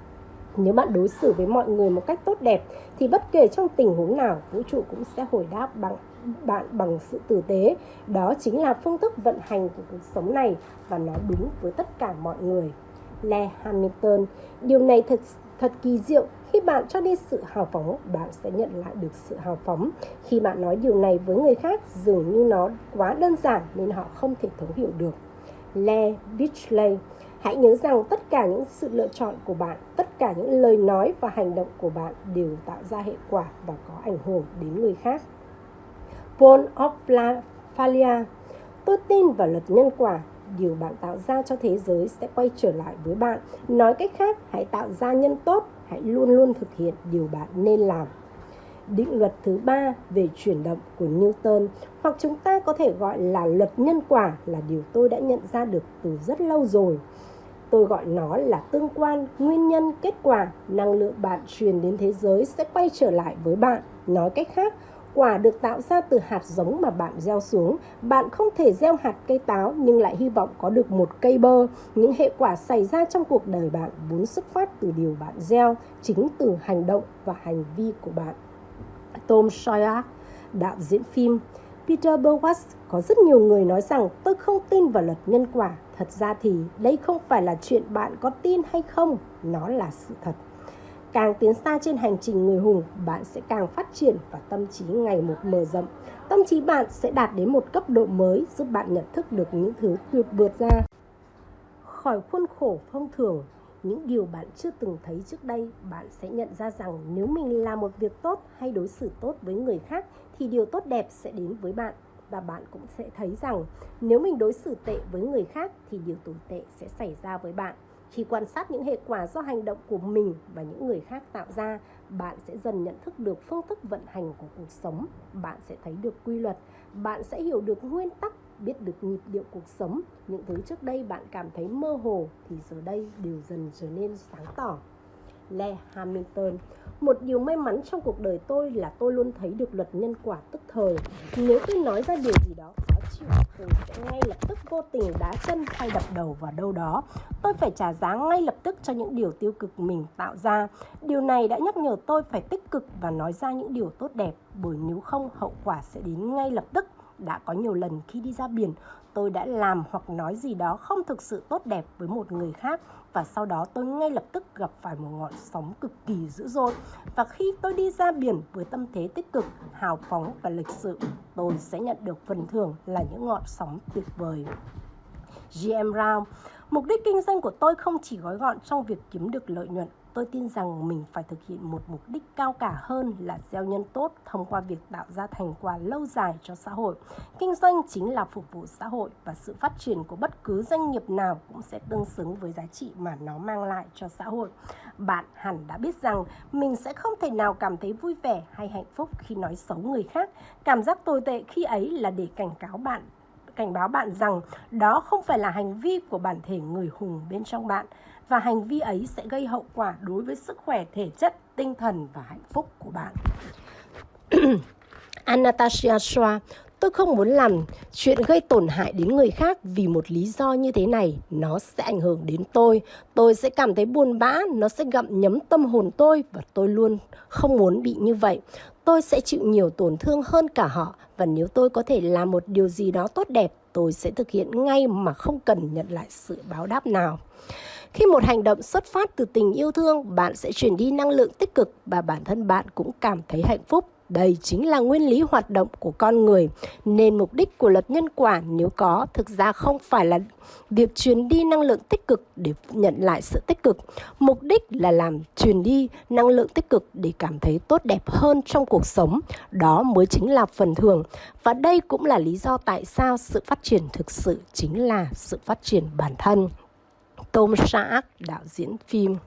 Nếu bạn đối xử với mọi người một cách tốt đẹp thì bất kể trong tình huống nào, vũ trụ cũng sẽ hồi đáp bằng sự tử tế. Đó chính là phương thức vận hành của cuộc sống này, và nó đúng với tất cả mọi người. Lee Hamilton. Điều này thật kỳ diệu. Khi bạn cho đi sự hào phóng, bạn sẽ nhận lại được sự hào phóng. Khi bạn nói điều này với người khác, dường như nó quá đơn giản nên họ không thể thấu hiểu được. Lee Beachley. Hãy nhớ rằng tất cả những sự lựa chọn của bạn, tất cả những lời nói và hành động của bạn đều tạo ra hệ quả và có ảnh hưởng đến người khác. Paul Ophalia. Tôi tin vào luật nhân quả. Điều bạn tạo ra cho thế giới sẽ quay trở lại với bạn. Nói cách khác, hãy tạo ra nhân tốt. Hãy luôn luôn thực hiện điều bạn nên làm. Định luật thứ 3 về chuyển động của Newton, hoặc chúng ta có thể gọi là luật nhân quả, là điều tôi đã nhận ra được từ rất lâu rồi. Tôi gọi nó là tương quan, nguyên nhân, kết quả. Năng lượng bạn truyền đến thế giới sẽ quay trở lại với bạn. Nói cách khác, quả được tạo ra từ hạt giống mà bạn gieo xuống. Bạn không thể gieo hạt cây táo nhưng lại hy vọng có được một cây bơ. Những hệ quả xảy ra trong cuộc đời bạn vốn xuất phát từ điều bạn gieo, chính từ hành động và hành vi của bạn. Tom Sawyer, đạo diễn phim. Peter Boas. Có rất nhiều người nói rằng tôi không tin vào luật nhân quả. Thật ra thì đây không phải là chuyện bạn có tin hay không, nó là sự thật. càng tiến xa trên hành trình người hùng, bạn sẽ càng phát triển và tâm trí ngày một mở rộng. Tâm trí bạn sẽ đạt đến một cấp độ mới, giúp bạn nhận thức được những thứ tuyệt vời ra khỏi khuôn khổ thông thường. Những điều bạn chưa từng thấy trước đây, bạn sẽ nhận ra rằng nếu mình làm một việc tốt hay đối xử tốt với người khác thì điều tốt đẹp sẽ đến với bạn. Và bạn cũng sẽ thấy rằng nếu mình đối xử tệ với người khác thì điều tồi tệ sẽ xảy ra với bạn. Khi quan sát những hệ quả do hành động của mình và những người khác tạo ra, bạn sẽ dần nhận thức được phương thức vận hành của cuộc sống. Bạn sẽ thấy được quy luật, bạn sẽ hiểu được nguyên tắc, biết được nhịp điệu cuộc sống. Những thứ trước đây bạn cảm thấy mơ hồ thì giờ đây đều dần trở nên sáng tỏ. Lê Hamilton. Một điều may mắn trong cuộc đời tôi là tôi luôn thấy được luật nhân quả tức thời. Nếu tôi nói ra điều gì đó khó chịu, tôi sẽ ngay lập tức vô tình đá chân hay đập đầu vào đâu đó. Tôi phải trả giá ngay lập tức cho những điều tiêu cực mình tạo ra. Điều này đã nhắc nhở tôi phải tích cực và nói ra những điều tốt đẹp, bởi nếu không hậu quả sẽ đến ngay lập tức. Đã có nhiều lần khi đi ra biển, tôi đã làm hoặc nói gì đó không thực sự tốt đẹp với một người khác, và sau đó tôi ngay lập tức gặp phải một ngọn sóng cực kỳ dữ dội. Và khi tôi đi ra biển với tâm thế tích cực, hào phóng và lịch sự, tôi sẽ nhận được phần thưởng là những ngọn sóng tuyệt vời. G.M. Brown. Mục đích kinh doanh của tôi không chỉ gói gọn trong việc kiếm được lợi nhuận. Tôi tin rằng mình phải thực hiện một mục đích cao cả hơn là gieo nhân tốt thông qua việc tạo ra thành quả lâu dài cho xã hội. Kinh doanh chính là phục vụ xã hội, và sự phát triển của bất cứ doanh nghiệp nào cũng sẽ tương xứng với giá trị mà nó mang lại cho xã hội. Bạn hẳn đã biết rằng mình sẽ không thể nào cảm thấy vui vẻ hay hạnh phúc khi nói xấu người khác. Cảm giác tồi tệ khi ấy là để cảnh báo bạn rằng đó không phải là hành vi của bản thể người hùng bên trong bạn, và hành vi ấy sẽ gây hậu quả đối với sức khỏe thể chất, tinh thần và hạnh phúc của bạn. Anastasia Schwa. Tôi không muốn làm chuyện gây tổn hại đến người khác vì một lý do như thế này, nó sẽ ảnh hưởng đến tôi. Tôi sẽ cảm thấy buồn bã, nó sẽ gặm nhấm tâm hồn tôi, và tôi luôn không muốn bị như vậy. Tôi sẽ chịu nhiều tổn thương hơn cả họ, và nếu tôi có thể làm một điều gì đó tốt đẹp, tôi sẽ thực hiện ngay mà không cần nhận lại sự báo đáp nào. Khi một hành động xuất phát từ tình yêu thương, bạn sẽ truyền đi năng lượng tích cực và bản thân bạn cũng cảm thấy hạnh phúc. Đây chính là nguyên lý hoạt động của con người, nên mục đích của luật nhân quả nếu có thực ra không phải là việc truyền đi năng lượng tích cực để nhận lại sự tích cực. Mục đích là làm truyền đi năng lượng tích cực để cảm thấy tốt đẹp hơn trong cuộc sống. Đó mới chính là phần thưởng. Và đây cũng là lý do tại sao sự phát triển thực sự chính là sự phát triển bản thân. Tom Sharp, đạo diễn phim.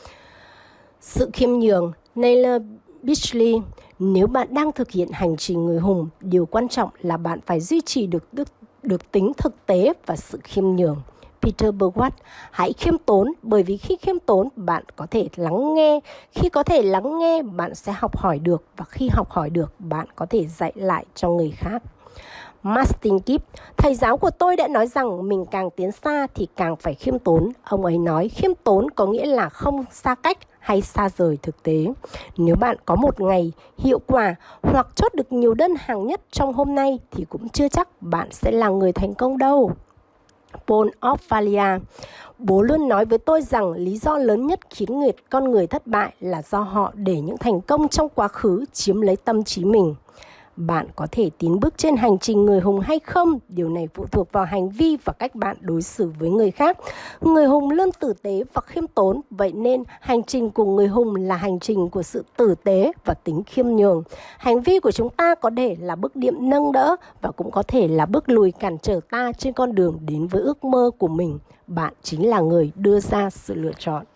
Sự khiêm nhường. Naylor Beachley. Nếu bạn đang thực hiện hành trình người hùng, điều quan trọng là bạn phải duy trì được tính thực tế và sự khiêm nhường. Peter Bergwatt. Hãy khiêm tốn, bởi vì khi khiêm tốn, bạn có thể lắng nghe. Khi có thể lắng nghe, bạn sẽ học hỏi được, và khi học hỏi được, bạn có thể dạy lại cho người khác. Martin Kipp. Thầy giáo của tôi đã nói rằng mình càng tiến xa thì càng phải khiêm tốn. Ông ấy nói khiêm tốn có nghĩa là không xa cách hay xa rời thực tế. Nếu bạn có một ngày hiệu quả hoặc chốt được nhiều đơn hàng nhất trong hôm nay thì cũng chưa chắc bạn sẽ là người thành công đâu. Paul Ophalia. Bố luôn nói với tôi rằng lý do lớn nhất khiến con người thất bại là do họ để những thành công trong quá khứ chiếm lấy tâm trí mình. Bạn có thể tiến bước trên hành trình người hùng hay không? Điều này phụ thuộc vào hành vi và cách bạn đối xử với người khác. Người hùng luôn tử tế và khiêm tốn, vậy nên hành trình của người hùng là hành trình của sự tử tế và tính khiêm nhường. Hành vi của chúng ta có thể là bước điểm nâng đỡ và cũng có thể là bước lùi cản trở ta trên con đường đến với ước mơ của mình. Bạn chính là người đưa ra sự lựa chọn.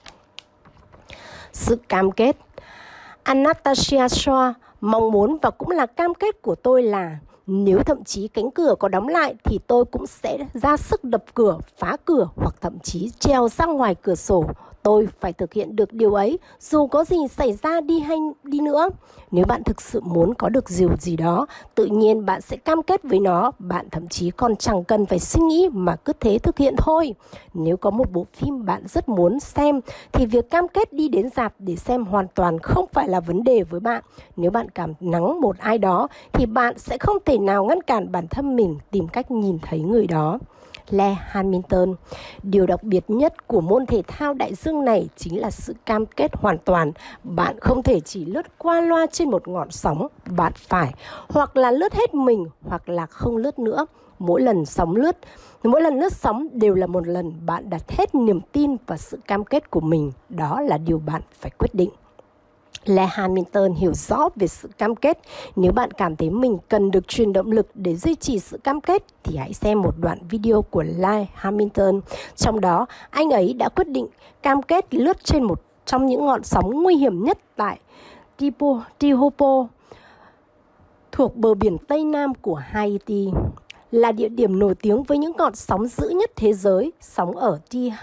Sự cam kết. Anastasia Schwa mong muốn và cũng là cam kết của tôi là nếu thậm chí cánh cửa có đóng lại thì tôi cũng sẽ ra sức đập cửa, phá cửa hoặc thậm chí trèo ra ngoài cửa sổ. Tôi phải thực hiện được điều ấy dù có gì xảy ra đi nữa. Nếu bạn thực sự muốn có được điều gì đó, tự nhiên bạn sẽ cam kết với nó. Bạn thậm chí còn chẳng cần phải suy nghĩ mà cứ thế thực hiện thôi. Nếu có một bộ phim bạn rất muốn xem thì việc cam kết đi đến rạp để xem hoàn toàn không phải là vấn đề với bạn. Nếu bạn cảm nắng một ai đó thì bạn sẽ không thể nào ngăn cản bản thân mình tìm cách nhìn thấy người đó. Lewis Hamilton. Điều đặc biệt nhất của môn thể thao đại dương này chính là sự cam kết hoàn toàn. Bạn không thể chỉ lướt qua loa trên một ngọn sóng, bạn phải hoặc là lướt hết mình hoặc là không lướt nữa. Mỗi lần lướt sóng đều là một lần bạn đặt hết niềm tin và sự cam kết của mình. Đó là điều bạn phải quyết định. Lewis Hamilton hiểu rõ về sự cam kết. Nếu bạn cảm thấy mình cần được truyền động lực để duy trì sự cam kết thì hãy xem một đoạn video của Lewis Hamilton. Trong đó, anh ấy đã quyết định cam kết lướt trên một trong những ngọn sóng nguy hiểm nhất tại Teahupo'o, thuộc bờ biển Tây Nam của Haiti. Là địa điểm nổi tiếng với những ngọn sóng dữ nhất thế giới. Sóng ở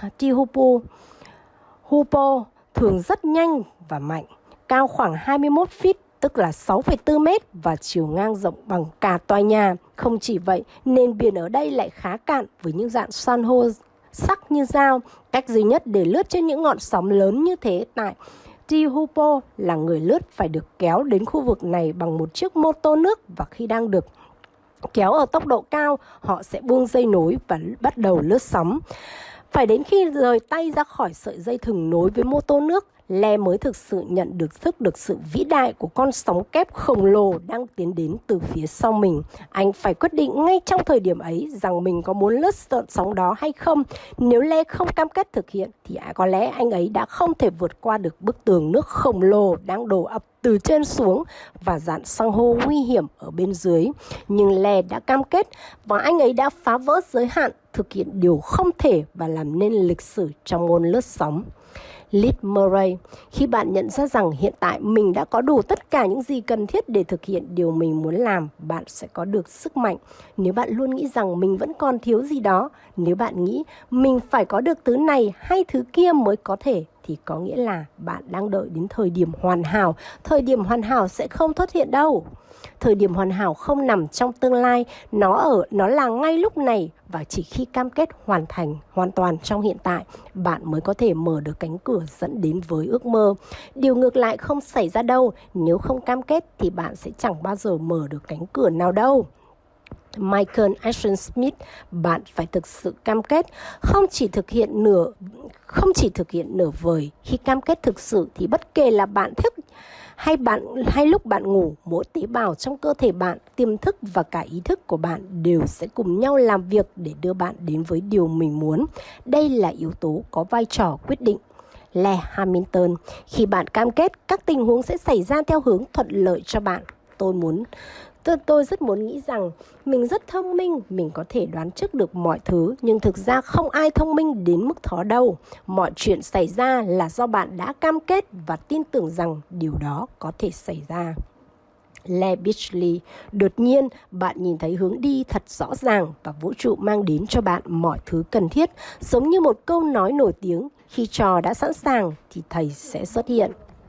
Teahupo'o thường rất nhanh và mạnh, cao khoảng 21 feet, tức là 6,4 mét và chiều ngang rộng bằng cả tòa nhà. Không chỉ vậy, nền biển ở đây lại khá cạn với những dạng san hô sắc như dao. Cách duy nhất để lướt trên những ngọn sóng lớn như thế tại Teahupo'o là người lướt phải được kéo đến khu vực này bằng một chiếc mô tô nước, và khi đang được kéo ở tốc độ cao, họ sẽ buông dây nối và bắt đầu lướt sóng. Phải đến khi rời tay ra khỏi sợi dây thừng nối với mô tô nước, Le mới thực sự nhận được sự vĩ đại của con sóng kép khổng lồ đang tiến đến từ phía sau mình. Anh phải quyết định ngay trong thời điểm ấy rằng mình có muốn lướt sóng đó hay không. Nếu Le không cam kết thực hiện thì có lẽ anh ấy đã không thể vượt qua được bức tường nước khổng lồ đang đổ ập từ trên xuống và dạn san hô nguy hiểm ở bên dưới. Nhưng Le đã cam kết và anh ấy đã phá vỡ giới hạn, thực hiện điều không thể và làm nên lịch sử trong môn lướt sóng. Liz Murray. Khi bạn nhận ra rằng hiện tại mình đã có đủ tất cả những gì cần thiết để thực hiện điều mình muốn làm, bạn sẽ có được sức mạnh. Nếu bạn luôn nghĩ rằng mình vẫn còn thiếu gì đó, nếu bạn nghĩ mình phải có được thứ này hay thứ kia mới có thể, thì có nghĩa là bạn đang đợi đến thời điểm hoàn hảo. Thời điểm hoàn hảo sẽ không xuất hiện đâu. Thời điểm hoàn hảo không nằm trong tương lai, nó là ngay lúc này, và chỉ khi cam kết hoàn toàn trong hiện tại, bạn mới có thể mở được cánh cửa dẫn đến với ước mơ. Điều ngược lại không xảy ra đâu, nếu không cam kết thì bạn sẽ chẳng bao giờ mở được cánh cửa nào đâu. Michael Ashton Smith, bạn phải thực sự cam kết, không chỉ thực hiện nửa vời. Khi cam kết thực sự thì bất kể là bạn thức hay lúc bạn ngủ, mỗi tế bào trong cơ thể bạn, tiềm thức và cả ý thức của bạn đều sẽ cùng nhau làm việc để đưa bạn đến với điều mình muốn. Đây là yếu tố có vai trò quyết định. Lewis Hamilton. Khi bạn cam kết, các tình huống sẽ xảy ra theo hướng thuận lợi cho bạn. Tôi rất muốn nghĩ rằng mình rất thông minh, mình có thể đoán trước được mọi thứ, nhưng thực ra không ai thông minh đến mức đó đâu. Mọi chuyện xảy ra là do bạn đã cam kết và tin tưởng rằng điều đó có thể xảy ra. Le Beachley. Đột nhiên, bạn nhìn thấy hướng đi thật rõ ràng và vũ trụ mang đến cho bạn mọi thứ cần thiết, giống như một câu nói nổi tiếng: khi trò đã sẵn sàng thì thầy sẽ xuất hiện.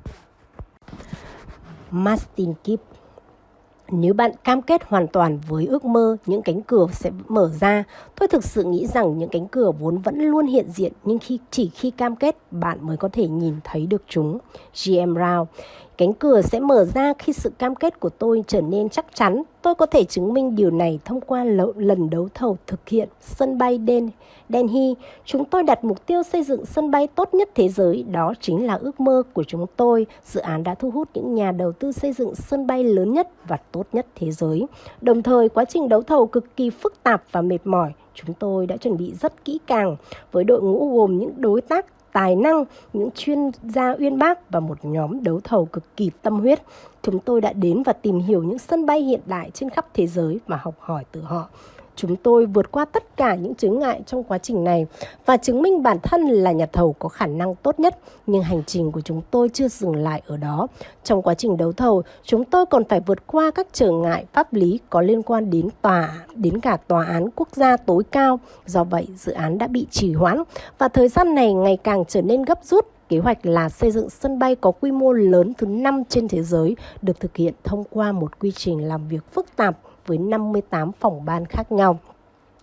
Martin Kipp. Nếu bạn cam kết hoàn toàn với ước mơ, những cánh cửa sẽ mở ra. Tôi thực sự nghĩ rằng những cánh cửa vốn vẫn luôn hiện diện, nhưng chỉ khi cam kết, bạn mới có thể nhìn thấy được chúng. G.M. Brown. Cánh cửa sẽ mở ra khi sự cam kết của tôi trở nên chắc chắn. Tôi có thể chứng minh điều này thông qua lần đấu thầu thực hiện sân bay Delhi. Chúng tôi đặt mục tiêu xây dựng sân bay tốt nhất thế giới. Đó chính là ước mơ của chúng tôi. Dự án đã thu hút những nhà đầu tư xây dựng sân bay lớn nhất và tốt nhất thế giới. Đồng thời, quá trình đấu thầu cực kỳ phức tạp và mệt mỏi. Chúng tôi đã chuẩn bị rất kỹ càng với đội ngũ gồm những đối tác tài năng, những chuyên gia uyên bác và một nhóm đấu thầu cực kỳ tâm huyết. Chúng tôi đã đến và tìm hiểu những sân bay hiện đại trên khắp thế giới và học hỏi từ họ. Chúng tôi vượt qua tất cả những chướng ngại trong quá trình này và chứng minh bản thân là nhà thầu có khả năng tốt nhất. Nhưng hành trình của chúng tôi chưa dừng lại ở đó. Trong quá trình đấu thầu, chúng tôi còn phải vượt qua các trở ngại pháp lý có liên quan đến cả tòa án quốc gia tối cao. Do vậy, dự án đã bị trì hoãn và thời gian này ngày càng trở nên gấp rút. Kế hoạch là xây dựng sân bay có quy mô lớn thứ 5 trên thế giới, được thực hiện thông qua một quy trình làm việc phức tạp với 58 phòng ban khác nhau.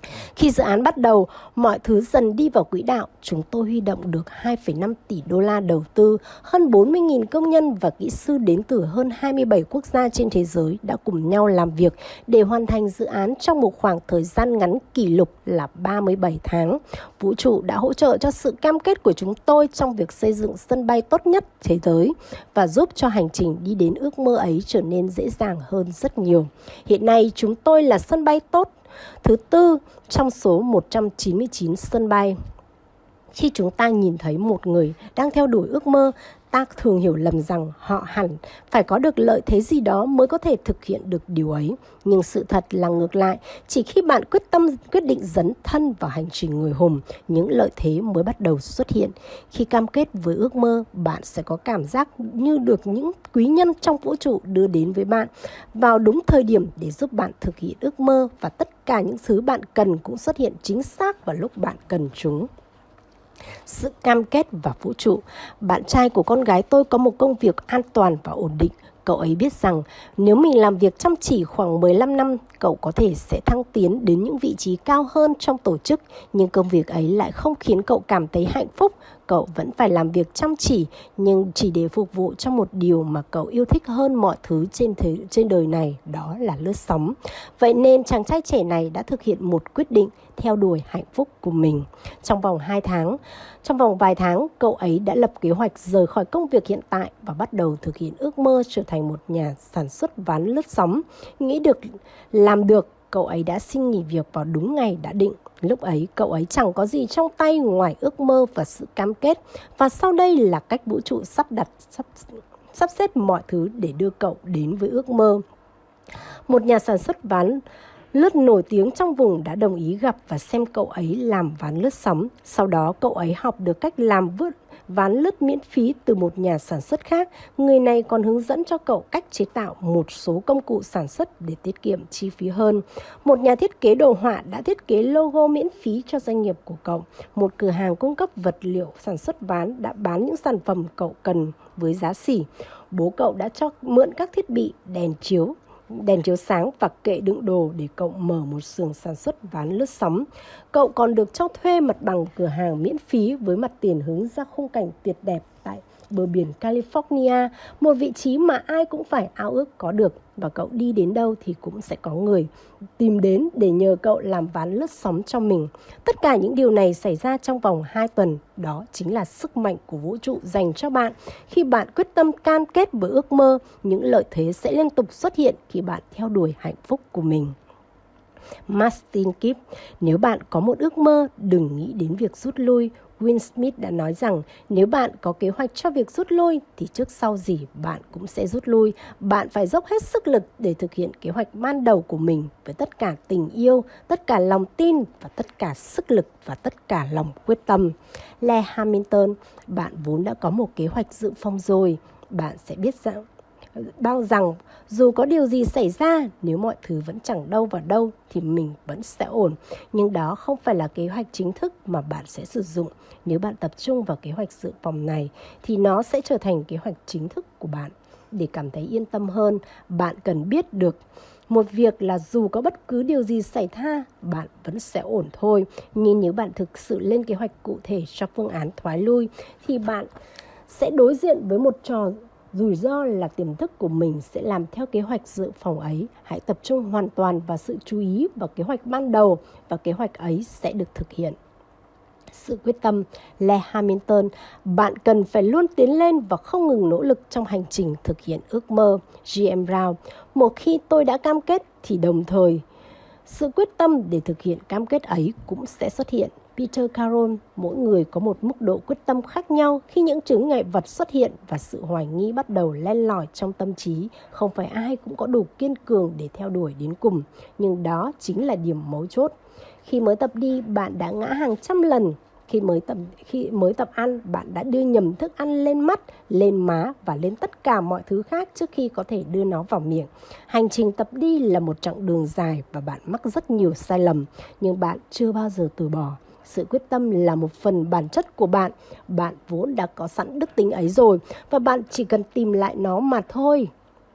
Khi dự án bắt đầu, mọi thứ dần đi vào quỹ đạo. Chúng tôi huy động được 2,5 tỷ đô la đầu tư, hơn 40.000 công nhân và kỹ sư đến từ hơn 27 quốc gia trên thế giới đã cùng nhau làm việc để hoàn thành dự án trong một khoảng thời gian ngắn kỷ lục là 37 tháng. Vũ trụ đã hỗ trợ cho sự cam kết của chúng tôi trong việc xây dựng sân bay tốt nhất thế giới và giúp cho hành trình đi đến ước mơ ấy trở nên dễ dàng hơn rất nhiều. Hiện nay, chúng tôi là sân bay tốt thứ tư trong số 199 sân bay. Khi chúng ta nhìn thấy một người đang theo đuổi ước mơ, ta thường hiểu lầm rằng họ hẳn phải có được lợi thế gì đó mới có thể thực hiện được điều ấy. Nhưng sự thật là ngược lại, chỉ khi bạn quyết định dấn thân vào hành trình người hùng, những lợi thế mới bắt đầu xuất hiện. Khi cam kết với ước mơ, bạn sẽ có cảm giác như được những quý nhân trong vũ trụ đưa đến với bạn vào đúng thời điểm để giúp bạn thực hiện ước mơ, và tất cả những thứ bạn cần cũng xuất hiện chính xác vào lúc bạn cần chúng. Sự cam kết và vũ trụ. Bạn trai của con gái tôi có một công việc an toàn và ổn định. Cậu ấy biết rằng nếu mình làm việc chăm chỉ khoảng 15 năm, cậu có thể sẽ thăng tiến đến những vị trí cao hơn trong tổ chức. Nhưng công việc ấy lại không khiến cậu cảm thấy hạnh phúc. Cậu vẫn phải làm việc chăm chỉ, nhưng chỉ để phục vụ cho một điều mà cậu yêu thích hơn mọi thứ trên đời này, đó là lướt sóng. Vậy nên chàng trai trẻ này đã thực hiện một quyết định theo đuổi hạnh phúc của mình. Trong vòng vài tháng, cậu ấy đã lập kế hoạch rời khỏi công việc hiện tại và bắt đầu thực hiện ước mơ trở thành một nhà sản xuất ván lướt sóng. Nghĩ được làm được, cậu ấy đã xin nghỉ việc vào đúng ngày đã định. Lúc ấy, cậu ấy chẳng có gì trong tay ngoài ước mơ và sự cam kết. Và sau đây là cách vũ trụ sắp xếp mọi thứ để đưa cậu đến với ước mơ. Một nhà sản xuất ván lướt nổi tiếng trong vùng đã đồng ý gặp và xem cậu ấy làm ván lướt sóng. Sau đó, cậu ấy học được cách làm ván lướt miễn phí từ một nhà sản xuất khác. Người này còn hướng dẫn cho cậu cách chế tạo một số công cụ sản xuất để tiết kiệm chi phí hơn. Một nhà thiết kế đồ họa đã thiết kế logo miễn phí cho doanh nghiệp của cậu. Một cửa hàng cung cấp vật liệu sản xuất ván đã bán những sản phẩm cậu cần với giá xỉ. Bố cậu đã cho mượn các thiết bị đèn chiếu sáng và kệ đựng đồ để cậu mở một xưởng sản xuất ván lướt sóng. Cậu còn được cho thuê mặt bằng cửa hàng miễn phí với mặt tiền hướng ra khung cảnh tuyệt đẹp tại bờ biển California, một vị trí mà ai cũng phải ao ước có được, và cậu đi đến đâu thì cũng sẽ có người tìm đến để nhờ cậu làm ván lướt sóng cho mình. Tất cả những điều này xảy ra trong vòng 2 tuần. Đó chính là sức mạnh của vũ trụ dành cho bạn. Khi bạn quyết tâm cam kết với ước mơ, những lợi thế sẽ liên tục xuất hiện khi bạn theo đuổi hạnh phúc của mình. Martin Kipp: nếu bạn có một ước mơ, đừng nghĩ đến việc rút lui. Will Smith đã nói rằng nếu bạn có kế hoạch cho việc rút lui thì trước sau gì bạn cũng sẽ rút lui. Bạn phải dốc hết sức lực để thực hiện kế hoạch ban đầu của mình với tất cả tình yêu, tất cả lòng tin và tất cả sức lực và tất cả lòng quyết tâm. Lewis Hamilton: bạn vốn đã có một kế hoạch dự phòng rồi. Bạn sẽ biết rằng dù có điều gì xảy ra, nếu mọi thứ vẫn chẳng đâu vào đâu thì mình vẫn sẽ ổn. Nhưng đó không phải là kế hoạch chính thức mà bạn sẽ sử dụng. Nếu bạn tập trung vào kế hoạch dự phòng này thì nó sẽ trở thành kế hoạch chính thức của bạn. Để cảm thấy yên tâm hơn, bạn cần biết được một việc là dù có bất cứ điều gì xảy ra, bạn vẫn sẽ ổn thôi. Nhưng nếu bạn thực sự lên kế hoạch cụ thể cho phương án thoái lui thì bạn sẽ đối diện với một rủi ro là tiềm thức của mình sẽ làm theo kế hoạch dự phòng ấy. Hãy tập trung hoàn toàn vào sự chú ý vào kế hoạch ban đầu và kế hoạch ấy sẽ được thực hiện. Sự quyết tâm. Lewis Hamilton: bạn cần phải luôn tiến lên và không ngừng nỗ lực trong hành trình thực hiện ước mơ. G.M. Brown: một khi tôi đã cam kết thì đồng thời sự quyết tâm để thực hiện cam kết ấy cũng sẽ xuất hiện. Peter Carroll: mỗi người có một mức độ quyết tâm khác nhau. Khi những chướng ngại vật xuất hiện và sự hoài nghi bắt đầu len lỏi trong tâm trí, không phải ai cũng có đủ kiên cường để theo đuổi đến cùng. Nhưng đó chính là điểm mấu chốt. Khi mới tập đi, bạn đã ngã hàng trăm lần. Khi mới tập ăn, bạn đã đưa nhầm thức ăn lên mắt, lên má và lên tất cả mọi thứ khác trước khi có thể đưa nó vào miệng. Hành trình tập đi là một chặng đường dài và bạn mắc rất nhiều sai lầm, nhưng bạn chưa bao giờ từ bỏ. Sự quyết tâm là một phần bản chất của bạn. Bạn vốn đã có sẵn đức tính ấy rồi và bạn chỉ cần tìm lại nó mà thôi.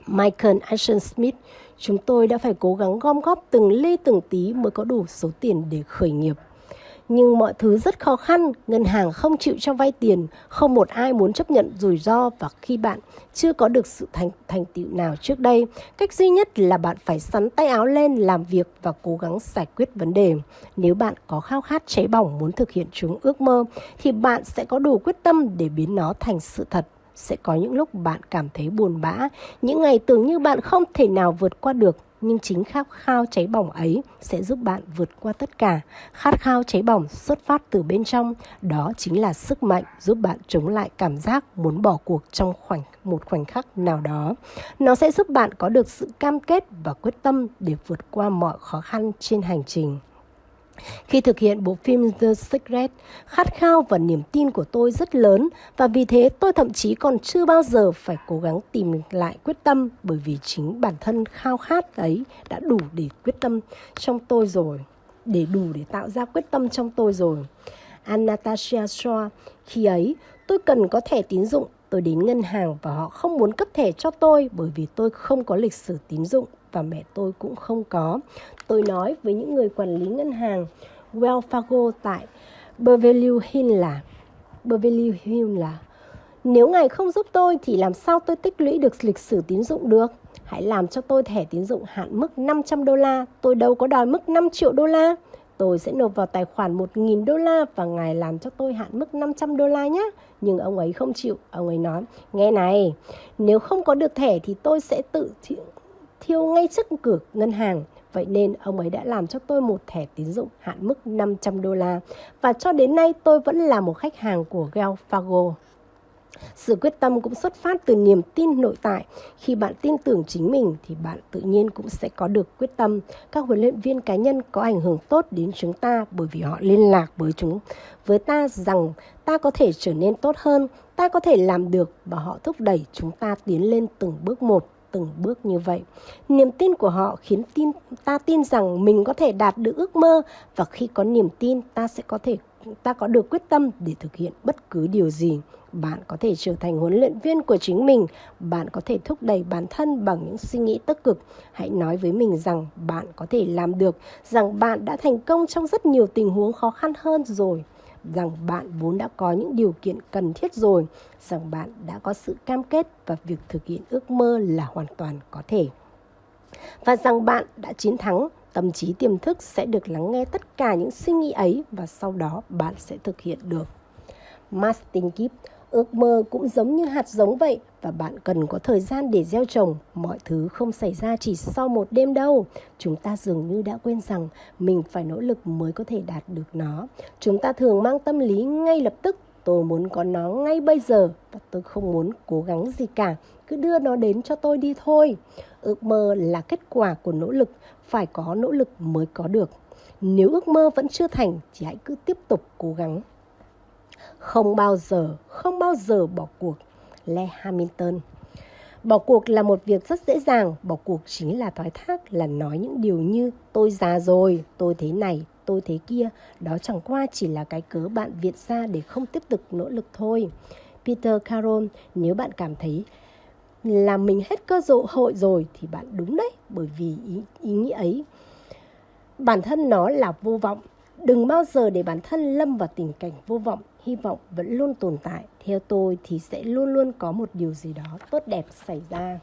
Michael Ashton Smith, chúng tôi đã phải cố gắng gom góp từng ly từng tí mới có đủ số tiền để khởi nghiệp. Nhưng mọi thứ rất khó khăn, ngân hàng không chịu cho vay tiền, không một ai muốn chấp nhận rủi ro, và khi bạn chưa có được sự thành tựu nào trước đây, cách duy nhất là bạn phải xắn tay áo lên, làm việc và cố gắng giải quyết vấn đề. Nếu bạn có khao khát cháy bỏng muốn thực hiện chúng ước mơ, thì bạn sẽ có đủ quyết tâm để biến nó thành sự thật. Sẽ có những lúc bạn cảm thấy buồn bã, những ngày tưởng như bạn không thể nào vượt qua được, nhưng chính khát khao cháy bỏng ấy sẽ giúp bạn vượt qua tất cả. Khát khao cháy bỏng xuất phát từ bên trong, đó chính là sức mạnh giúp bạn chống lại cảm giác muốn bỏ cuộc trong một khoảnh khắc nào đó. Nó sẽ giúp bạn có được sự cam kết và quyết tâm để vượt qua mọi khó khăn trên hành trình. Khi thực hiện bộ phim The Secret, khát khao và niềm tin của tôi rất lớn, và vì thế tôi thậm chí còn chưa bao giờ phải cố gắng tìm lại quyết tâm, bởi vì chính bản thân khao khát ấy đã đủ để quyết tâm trong tôi rồi, để tạo ra quyết tâm trong tôi rồi. Anastasia Shaw, khi ấy tôi cần có thẻ tín dụng, tôi đến ngân hàng và họ không muốn cấp thẻ cho tôi bởi vì tôi không có lịch sử tín dụng và mẹ tôi cũng không có. Tôi nói với những người quản lý ngân hàng Wells Fargo tại Beverly Hills là nếu ngài không giúp tôi thì làm sao tôi tích lũy được lịch sử tín dụng được? Hãy làm cho tôi thẻ tín dụng hạn mức $500, tôi đâu có đòi mức $5 triệu. Tôi sẽ nộp vào tài khoản $1.000 và ngài làm cho tôi hạn mức $500 nhé. Nhưng ông ấy không chịu. Ông ấy nói, nghe này, nếu không có được thẻ thì tôi sẽ tự thiêu ngay trước cửa ngân hàng. Vậy nên ông ấy đã làm cho tôi một thẻ tín dụng hạn mức $500. Và cho đến nay tôi vẫn là một khách hàng của Wells Fargo. Sự quyết tâm cũng xuất phát từ niềm tin nội tại. Khi bạn tin tưởng chính mình thì bạn tự nhiên cũng sẽ có được quyết tâm. Các huấn luyện viên cá nhân có ảnh hưởng tốt đến chúng ta bởi vì họ liên lạc với ta rằng ta có thể trở nên tốt hơn, ta có thể làm được, và họ thúc đẩy chúng ta tiến lên từng bước một. Từng bước như vậy. Niềm tin của họ khiến ta tin rằng mình có thể đạt được ước mơ, và khi có niềm tin ta có được quyết tâm để thực hiện bất cứ điều gì. Bạn có thể trở thành huấn luyện viên của chính mình. Bạn có thể thúc đẩy bản thân bằng những suy nghĩ tích cực. Hãy nói với mình rằng bạn có thể làm được, rằng bạn đã thành công trong rất nhiều tình huống khó khăn hơn rồi, rằng bạn vốn đã có những điều kiện cần thiết rồi, rằng bạn đã có sự cam kết và việc thực hiện ước mơ là hoàn toàn có thể. Và rằng bạn đã chiến thắng, tâm trí tiềm thức sẽ được lắng nghe tất cả những suy nghĩ ấy và sau đó bạn sẽ thực hiện được. Martin Gibb, ước mơ cũng giống như hạt giống vậy và bạn cần có thời gian để gieo trồng. Mọi thứ không xảy ra chỉ sau một đêm đâu. Chúng ta dường như đã quên rằng mình phải nỗ lực mới có thể đạt được nó. Chúng ta thường mang tâm lý ngay lập tức. Tôi muốn có nó ngay bây giờ và tôi không muốn cố gắng gì cả. Cứ đưa nó đến cho tôi đi thôi. Ước mơ là kết quả của nỗ lực. Phải có nỗ lực mới có được. Nếu ước mơ vẫn chưa thành thì hãy cứ tiếp tục cố gắng. Không bao giờ bỏ cuộc. Lewis Hamilton. Bỏ cuộc là một việc rất dễ dàng. Bỏ cuộc chính là thoái thác, là nói những điều như tôi già rồi, tôi thế này, tôi thế kia. Đó chẳng qua chỉ là cái cớ bạn viện ra để không tiếp tục nỗ lực thôi. Peter Carroll, nếu bạn cảm thấy là mình hết cơ hội rồi thì bạn đúng đấy, bởi vì ý nghĩ ấy bản thân nó là vô vọng. Đừng bao giờ để bản thân lâm vào tình cảnh vô vọng. Hy vọng vẫn luôn tồn tại. Theo tôi thì sẽ luôn luôn có một điều gì đó tốt đẹp xảy ra.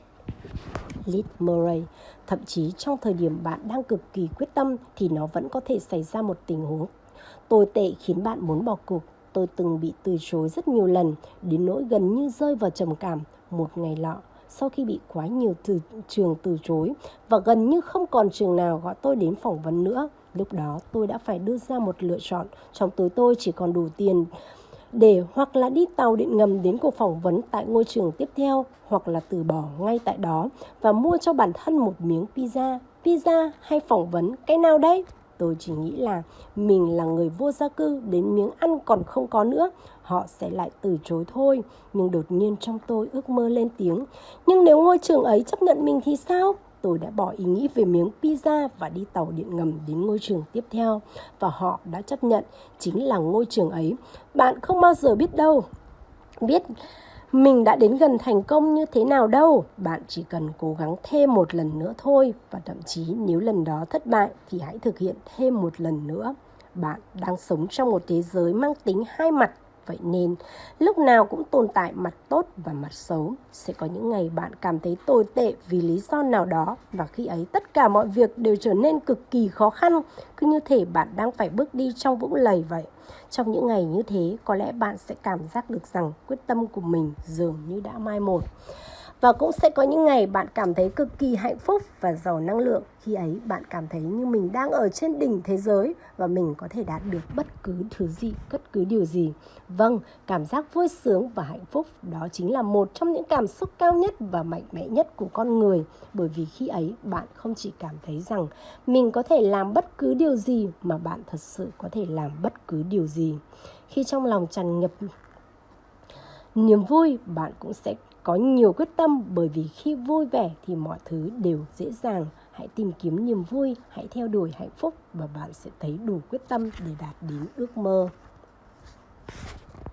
Liz Murray. Thậm chí trong thời điểm bạn đang cực kỳ quyết tâm thì nó vẫn có thể xảy ra một tình huống tồi tệ khiến bạn muốn bỏ cuộc. Tôi từng bị từ chối rất nhiều lần, đến nỗi gần như rơi vào trầm cảm. Một ngày nọ, sau khi bị quá nhiều trường từ chối và gần như không còn trường nào gọi tôi đến phỏng vấn nữa, lúc đó tôi đã phải đưa ra một lựa chọn. Trong túi tôi chỉ còn đủ tiền để hoặc là đi tàu điện ngầm đến cuộc phỏng vấn tại ngôi trường tiếp theo, hoặc là từ bỏ ngay tại đó và mua cho bản thân một miếng pizza. Pizza hay phỏng vấn, cái nào đấy? Tôi chỉ nghĩ là mình là người vô gia cư, đến miếng ăn còn không có nữa, họ sẽ lại từ chối thôi. Nhưng đột nhiên trong tôi ước mơ lên tiếng. Nhưng nếu ngôi trường ấy chấp nhận mình thì sao? Tôi đã bỏ ý nghĩ về miếng pizza và đi tàu điện ngầm đến ngôi trường tiếp theo. Và họ đã chấp nhận, chính là ngôi trường ấy. Bạn không bao giờ biết mình đã đến gần thành công như thế nào đâu. Bạn chỉ cần cố gắng thêm một lần nữa thôi, và thậm chí nếu lần đó thất bại thì hãy thực hiện thêm một lần nữa. Bạn đang sống trong một thế giới mang tính hai mặt, vậy nên lúc nào cũng tồn tại mặt tốt và mặt xấu. Sẽ có những ngày bạn cảm thấy tồi tệ vì lý do nào đó, và khi ấy tất cả mọi việc đều trở nên cực kỳ khó khăn, cứ như thể bạn đang phải bước đi trong vũng lầy vậy. Trong những ngày như thế, có lẽ bạn sẽ cảm giác được rằng quyết tâm của mình dường như đã mai một. Và cũng sẽ có những ngày bạn cảm thấy cực kỳ hạnh phúc và giàu năng lượng. Khi ấy bạn cảm thấy như mình đang ở trên đỉnh thế giới và mình có thể đạt được bất cứ điều gì. Vâng, cảm giác vui sướng và hạnh phúc đó chính là một trong những cảm xúc cao nhất và mạnh mẽ nhất của con người. Bởi vì khi ấy bạn không chỉ cảm thấy rằng mình có thể làm bất cứ điều gì, mà bạn thật sự có thể làm bất cứ điều gì. Khi trong lòng tràn ngập niềm vui, bạn cũng sẽ có nhiều quyết tâm, bởi vì khi vui vẻ thì mọi thứ đều dễ dàng. Hãy tìm kiếm niềm vui, hãy theo đuổi hạnh phúc và bạn sẽ thấy đủ quyết tâm để đạt đến ước mơ.